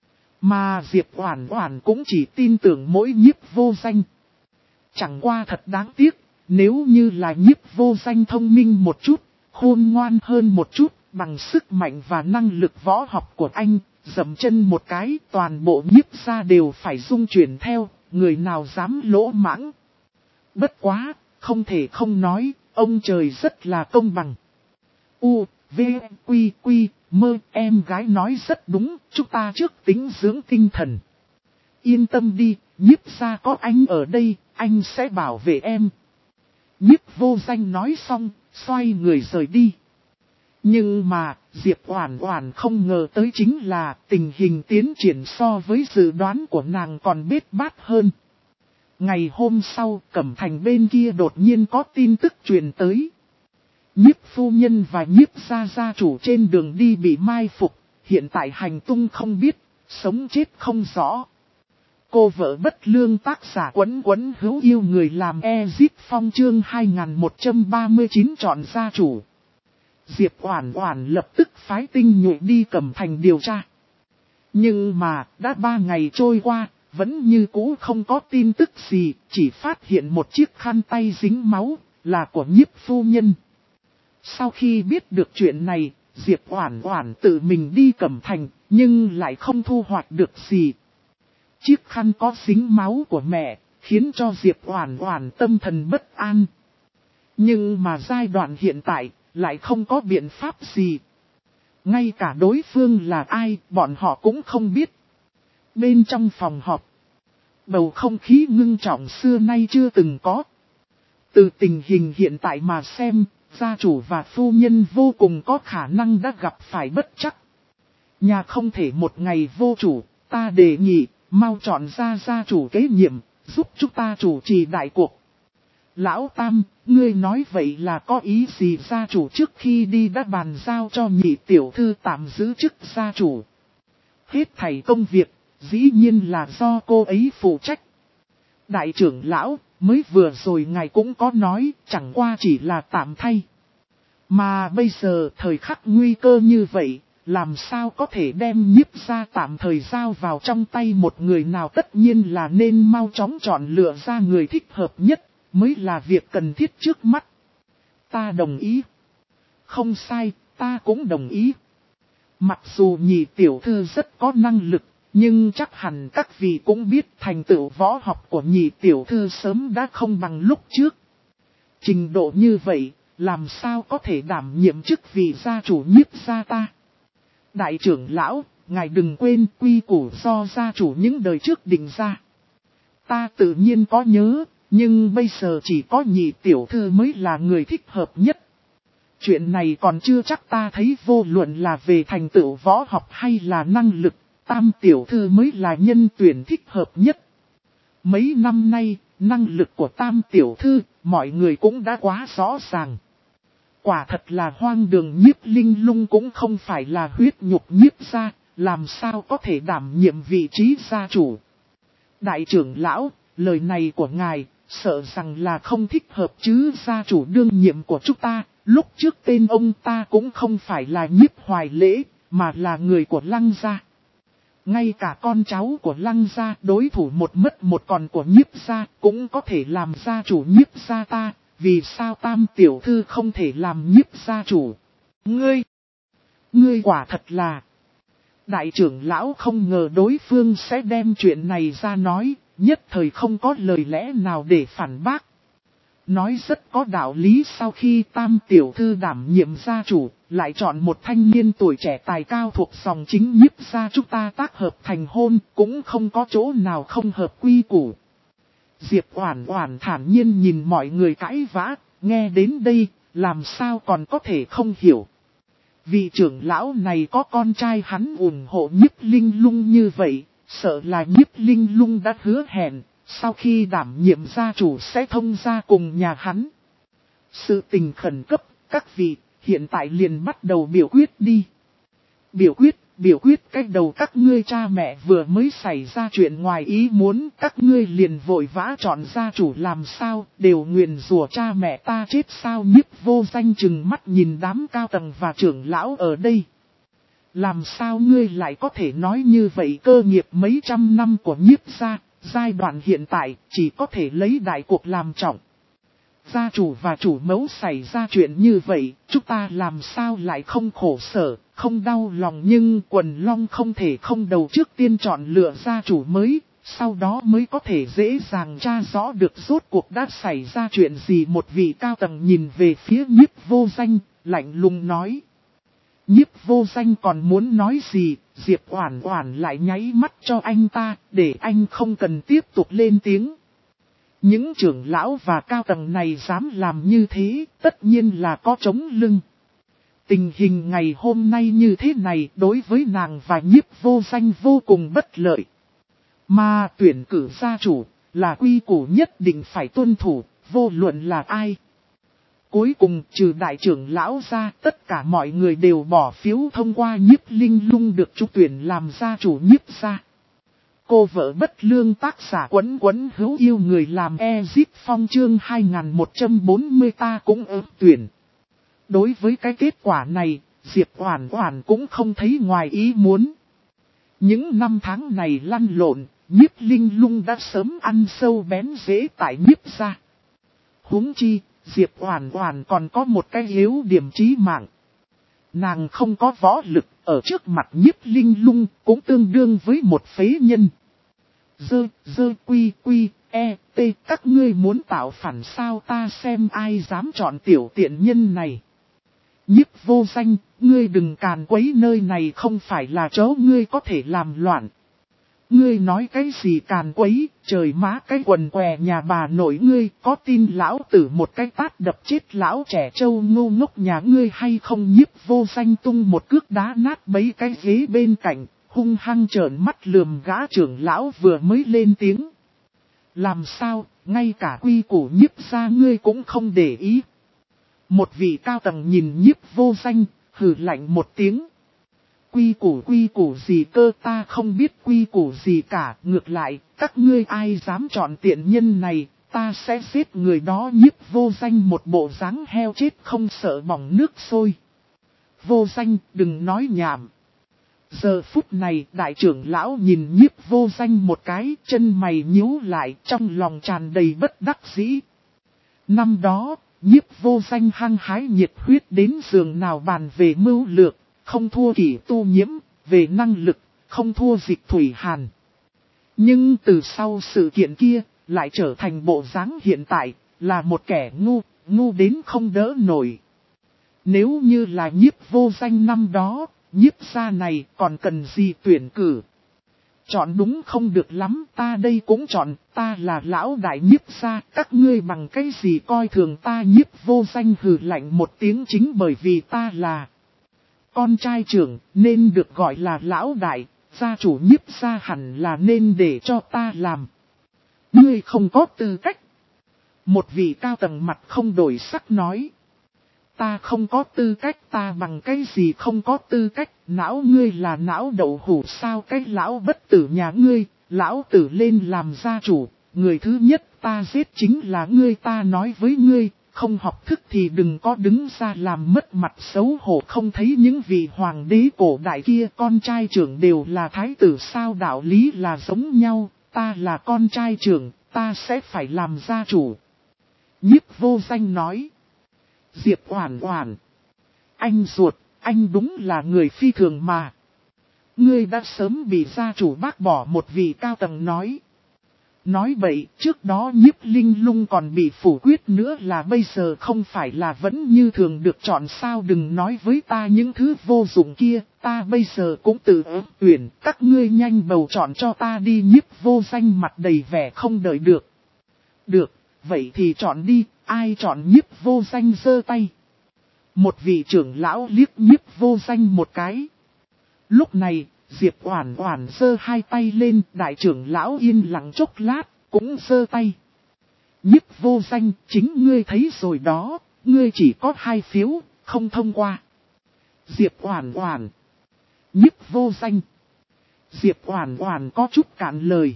Speaker 1: Mà Diệp Oản Oản cũng chỉ tin tưởng mỗi Nhiếp vô danh. Chẳng qua thật đáng tiếc, nếu như là Nhiếp Vô Danh thông minh một chút, khôn ngoan hơn một chút, bằng sức mạnh và năng lực võ học của anh, dậm chân một cái, toàn bộ Nhiếp gia đều phải rung chuyển theo, người nào dám lỗ mãng. Bất quá, không thể không nói, ông trời rất là công bằng. U, V, Quy, Quy, Mơ, em gái nói rất đúng, chúng ta trước tính dưỡng tinh thần. Yên tâm đi, Nhiếp gia có anh ở đây, anh sẽ bảo vệ em. Nhiếp Vô Danh nói xong, xoay người rời đi. Nhưng mà, Diệp Oản Oản không ngờ tới chính là tình hình tiến triển so với dự đoán của nàng còn bết bát hơn. Ngày hôm sau, Cẩm Thành bên kia đột nhiên có tin tức truyền tới. Nhiếp phu nhân và Nhiếp gia gia chủ trên đường đi bị mai phục, hiện tại hành tung không biết, sống chết không rõ. Cô vợ bất lương tác giả Quấn Quấn hữu yêu người làm Ezip Phong chương 2139 chọn gia chủ. Diệp Oản Oản lập tức phái tinh nhuệ đi Cẩm Thành điều tra. Nhưng mà, đã 3 ngày trôi qua, vẫn như cũ không có tin tức gì, chỉ phát hiện một chiếc khăn tay dính máu, là của Nhiếp phu nhân. Sau khi biết được chuyện này, Diệp Oản Oản tự mình đi Cẩm Thành, nhưng lại không thu hoạch được gì. Chiếc khăn có dính máu của mẹ, khiến cho Diệp Oản Oản tâm thần bất an. Nhưng mà giai đoạn hiện tại, lại không có biện pháp gì. Ngay cả đối phương là ai, bọn họ cũng không biết. Bên trong phòng họp, bầu không khí ngưng trọng xưa nay chưa từng có. Từ tình hình hiện tại mà xem, gia chủ và phu nhân vô cùng có khả năng đã gặp phải bất trắc. Nhà không thể một ngày vô chủ, ta đề nghị, mau chọn ra gia chủ kế nhiệm, giúp chúng ta chủ trì đại cuộc. Lão Tam, ngươi nói vậy là có ý gì? Gia chủ trước khi đi đã bàn giao cho nhị tiểu thư tạm giữ chức gia chủ. Hết thảy công việc, dĩ nhiên là do cô ấy phụ trách. Đại trưởng lão, mới vừa rồi ngài cũng có nói, chẳng qua chỉ là tạm thay. Mà bây giờ thời khắc nguy cơ như vậy, làm sao có thể đem Nhiếp gia tạm thời giao vào trong tay một người nào? Tất nhiên là nên mau chóng chọn lựa ra người thích hợp nhất, mới là việc cần thiết trước mắt. Ta đồng ý. Không sai, ta cũng đồng ý. Mặc dù nhị tiểu thư rất có năng lực, nhưng chắc hẳn các vị cũng biết thành tựu võ học của nhị tiểu thư sớm đã không bằng lúc trước. Trình độ như vậy, làm sao có thể đảm nhiệm chức vị gia chủ Nhiếp gia ta? Đại trưởng lão, ngài đừng quên quy củ do gia chủ những đời trước định ra. Ta tự nhiên có nhớ, nhưng bây giờ chỉ có nhị tiểu thư mới là người thích hợp nhất. Chuyện này còn chưa chắc, ta thấy vô luận là về thành tựu võ học hay là năng lực, Tam tiểu thư mới là nhân tuyển thích hợp nhất. Mấy năm nay, năng lực của Tam tiểu thư, mọi người cũng đã quá rõ ràng. Quả thật là hoang đường, Nhiếp Linh Lung cũng không phải là huyết nhục Nhiếp gia, làm sao có thể đảm nhiệm vị trí gia chủ. Đại trưởng lão, lời này của ngài, sợ rằng là không thích hợp chứ. Gia chủ đương nhiệm của chúng ta, lúc trước tên ông ta cũng không phải là Nhiếp Hoài Lễ, mà là người của Lăng gia. Ngay cả con cháu của Lăng gia, đối thủ một mất một còn của Nhiếp gia, cũng có thể làm gia chủ Nhiếp gia ta. Vì sao Tam tiểu thư không thể làm Nhiếp gia chủ? Ngươi quả thật là... Đại trưởng lão không ngờ đối phương sẽ đem chuyện này ra nói, nhất thời không có lời lẽ nào để phản bác. Nói rất có đạo lý, sau khi Tam tiểu thư đảm nhiệm gia chủ, lại chọn một thanh niên tuổi trẻ tài cao thuộc dòng chính Nhiếp gia chúng ta tác hợp thành hôn, cũng không có chỗ nào không hợp quy củ. Diệp Oản Oản thản nhiên nhìn mọi người cãi vã, nghe đến đây, làm sao còn có thể không hiểu. Vị trưởng lão này có con trai hắn ủng hộ Nhiếp Linh Lung như vậy, sợ là Nhiếp Linh Lung đã hứa hẹn, sau khi đảm nhiệm gia chủ sẽ thông gia cùng nhà hắn. Sự tình khẩn cấp, các vị, hiện tại liền bắt đầu biểu quyết đi. Biểu quyết cách đầu các ngươi cha mẹ vừa mới xảy ra chuyện ngoài ý muốn, các ngươi liền vội vã chọn gia chủ làm sao, đều nguyền rủa cha mẹ ta chết sao? Nhiếp Vô Danh chừng mắt nhìn đám cao tầng và trưởng lão ở đây. Làm sao ngươi lại có thể nói như vậy? Cơ nghiệp mấy trăm năm của Nhiếp gia, giai đoạn hiện tại chỉ có thể lấy đại cuộc làm trọng. gia chủ và chủ mẫu xảy ra chuyện như vậy, chúng ta làm sao lại không khổ sở, không đau lòng, nhưng quần long không thể không đầu trước tiên chọn lựa gia chủ mới, sau đó mới có thể dễ dàng tra rõ được rốt cuộc đã xảy ra chuyện gì. Một vị cao tầng nhìn về phía Nhiếp Vô Danh, lạnh lùng nói. Nhiếp Vô Danh còn muốn nói gì, Diệp Oản Oản lại nháy mắt cho anh ta, để anh không cần tiếp tục lên tiếng. Những trưởng lão và cao tầng này dám làm như thế, tất nhiên là có chống lưng. Tình hình ngày hôm nay như thế này đối với nàng và Nhiếp Vô Danh vô cùng bất lợi. Mà tuyển cử gia chủ là quy củ nhất định phải tuân thủ, vô luận là ai. Cuối cùng trừ đại trưởng lão ra, tất cả mọi người đều bỏ phiếu thông qua Nhiếp Linh Lung được trúng tuyển làm gia chủ Nhiếp gia. Cô vợ bất lương tác giả Quấn Quấn hữu yêu người làm Ezip Phong chương 2140 ta cũng ớt tuyển. Đối với cái kết quả này, Diệp Oản Oản cũng không thấy ngoài ý muốn. Những năm tháng này lăn lộn, Nhiếp Linh Lung đã sớm ăn sâu bén rễ tại Nhiếp gia. Huống chi, Diệp Oản Oản còn có một cái yếu điểm chí mạng. Nàng không có võ lực, ở trước mặt Nhiếp Linh Lung cũng tương đương với một phế nhân. Quy, các ngươi muốn tạo phản sao, ta xem ai dám chọn tiểu tiện nhân này. Nhiếp Vô Danh, ngươi đừng càn quấy, nơi này không phải là chỗ ngươi có thể làm loạn. Ngươi nói cái gì càn quấy, trời má cái quần què nhà bà nội ngươi, có tin lão tử một cái tát đập chết lão trẻ trâu ngu ngốc nhà ngươi hay không? Nhiếp Vô Danh tung một cước đá nát mấy cái ghế bên cạnh, hung hăng trợn mắt lườm gã trưởng lão vừa mới lên tiếng. Làm sao, ngay cả quy củ Nhiếp gia ngươi cũng không để ý. Một vị cao tầng nhìn Nhiếp Vô Danh, hừ lạnh một tiếng. Quy củ gì cơ, ta không biết quy củ gì cả, ngược lại, các ngươi ai dám chọn tiện nhân này, ta sẽ giết người đó. Nhiếp Vô Danh một bộ dáng heo chết không sợ bỏng nước sôi. Vô Danh, đừng nói nhảm. Giờ phút này, đại trưởng lão nhìn Nhiếp Vô Danh một cái, chân mày nhíu lại, trong lòng tràn đầy bất đắc dĩ. Năm đó, Nhiếp Vô Danh hăng hái nhiệt huyết đến giường nào bàn về mưu lược, không thua Kỷ Tu Nhiễm, về năng lực, không thua Dịch Thủy Hàn. Nhưng từ sau sự kiện kia, lại trở thành bộ dáng hiện tại, là một kẻ ngu đến không đỡ nổi. Nếu như là Nhiếp Vô Danh năm đó, Nhiếp gia này còn cần gì tuyển cử? Chọn đúng không được lắm, ta đây cũng chọn, ta là lão đại Nhiếp gia, các ngươi bằng cái gì coi thường ta? Nhiếp Vô Danh hừ lạnh một tiếng, chính bởi vì ta là con trai trưởng, nên được gọi là lão đại, gia chủ Nhiếp gia hẳn là nên để cho ta làm. Ngươi không có tư cách. Một vị cao tầng mặt không đổi sắc nói. Ta không có tư cách, ta bằng cái gì không có tư cách, não ngươi là não đậu hũ sao? Cái lão bất tử nhà ngươi, lão tử lên làm gia chủ, người thứ nhất ta giết chính là ngươi. Ta nói với ngươi, không học thức thì đừng có đứng ra làm mất mặt xấu hổ. Không thấy những vị hoàng đế cổ đại kia con trai trưởng đều là thái tử sao? Đạo lý là giống nhau, ta là con trai trưởng, ta sẽ phải làm gia chủ. Nhiếp Vô Danh nói. Diệp Oản Oản, anh ruột, anh đúng là người phi thường mà. Ngươi đã sớm bị gia chủ bác bỏ, một vị cao tầng nói. Nói bậy, trước đó Nhiếp Linh Lung còn bị phủ quyết nữa, là bây giờ không phải là vẫn như thường được chọn sao? Đừng nói với ta những thứ vô dụng kia, ta bây giờ cũng tự ớt tuyển, các ngươi nhanh bầu chọn cho ta đi. Nhiếp Vô Danh mặt đầy vẻ không đợi được. Được, vậy thì chọn đi. Ai chọn? Nhiếp Vô Danh giơ tay. Một vị trưởng lão liếc Nhiếp Vô Danh một cái. Lúc này, Diệp Oản Oản giơ hai tay lên, đại trưởng lão yên lặng chốc lát, cũng giơ tay. Nhiếp Vô Danh, chính ngươi thấy rồi đó, ngươi chỉ có 2 phiếu, không thông qua. Diệp Oản Oản. Nhiếp Vô Danh. Diệp Oản Oản có chút cạn lời.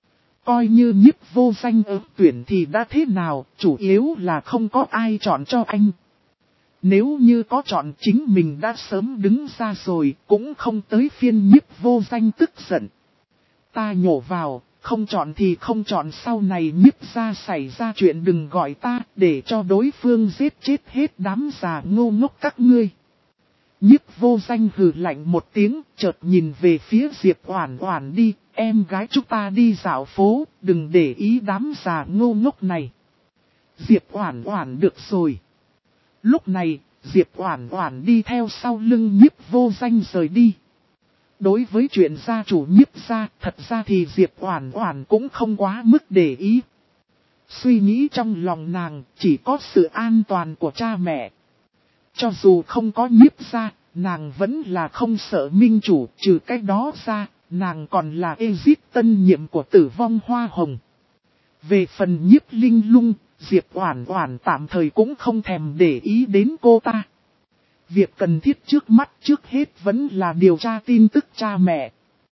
Speaker 1: Coi như Nhiếp Vô Danh ớt tuyển thì đã thế nào, chủ yếu là không có ai chọn cho anh. Nếu như có chọn chính mình đã sớm đứng ra rồi, cũng không tới phiên Nhiếp Vô Danh tức giận. Ta nhổ vào, Không chọn thì không chọn, sau này Nhiếp gia xảy ra chuyện đừng gọi ta, để cho đối phương giết chết hết đám già ngô ngốc các ngươi. Nhiếp Vô Danh hừ lạnh một tiếng, chợt nhìn về phía Diệp Oản Oản đi, em gái chúng ta đi dạo phố, đừng để ý đám già ngô ngốc này. Diệp Oản Oản được rồi. Lúc này, Diệp Oản Oản đi theo sau lưng Nhiếp Vô Danh rời đi. Đối với chuyện gia chủ Nhiếp gia, thật ra thì Diệp Oản Oản cũng không quá mức để ý. Suy nghĩ trong lòng nàng chỉ có sự an toàn của cha mẹ. Cho dù không có Nhiếp gia, nàng vẫn là không sợ minh chủ, trừ cái đó ra, nàng còn là Ezit tân nhiệm của Tử Vong Hoa Hồng. Về phần Nhiếp Linh Lung, Diệp Oản Oản tạm thời cũng không thèm để ý đến cô ta. Việc cần thiết trước mắt trước hết vẫn là điều tra tin tức cha mẹ.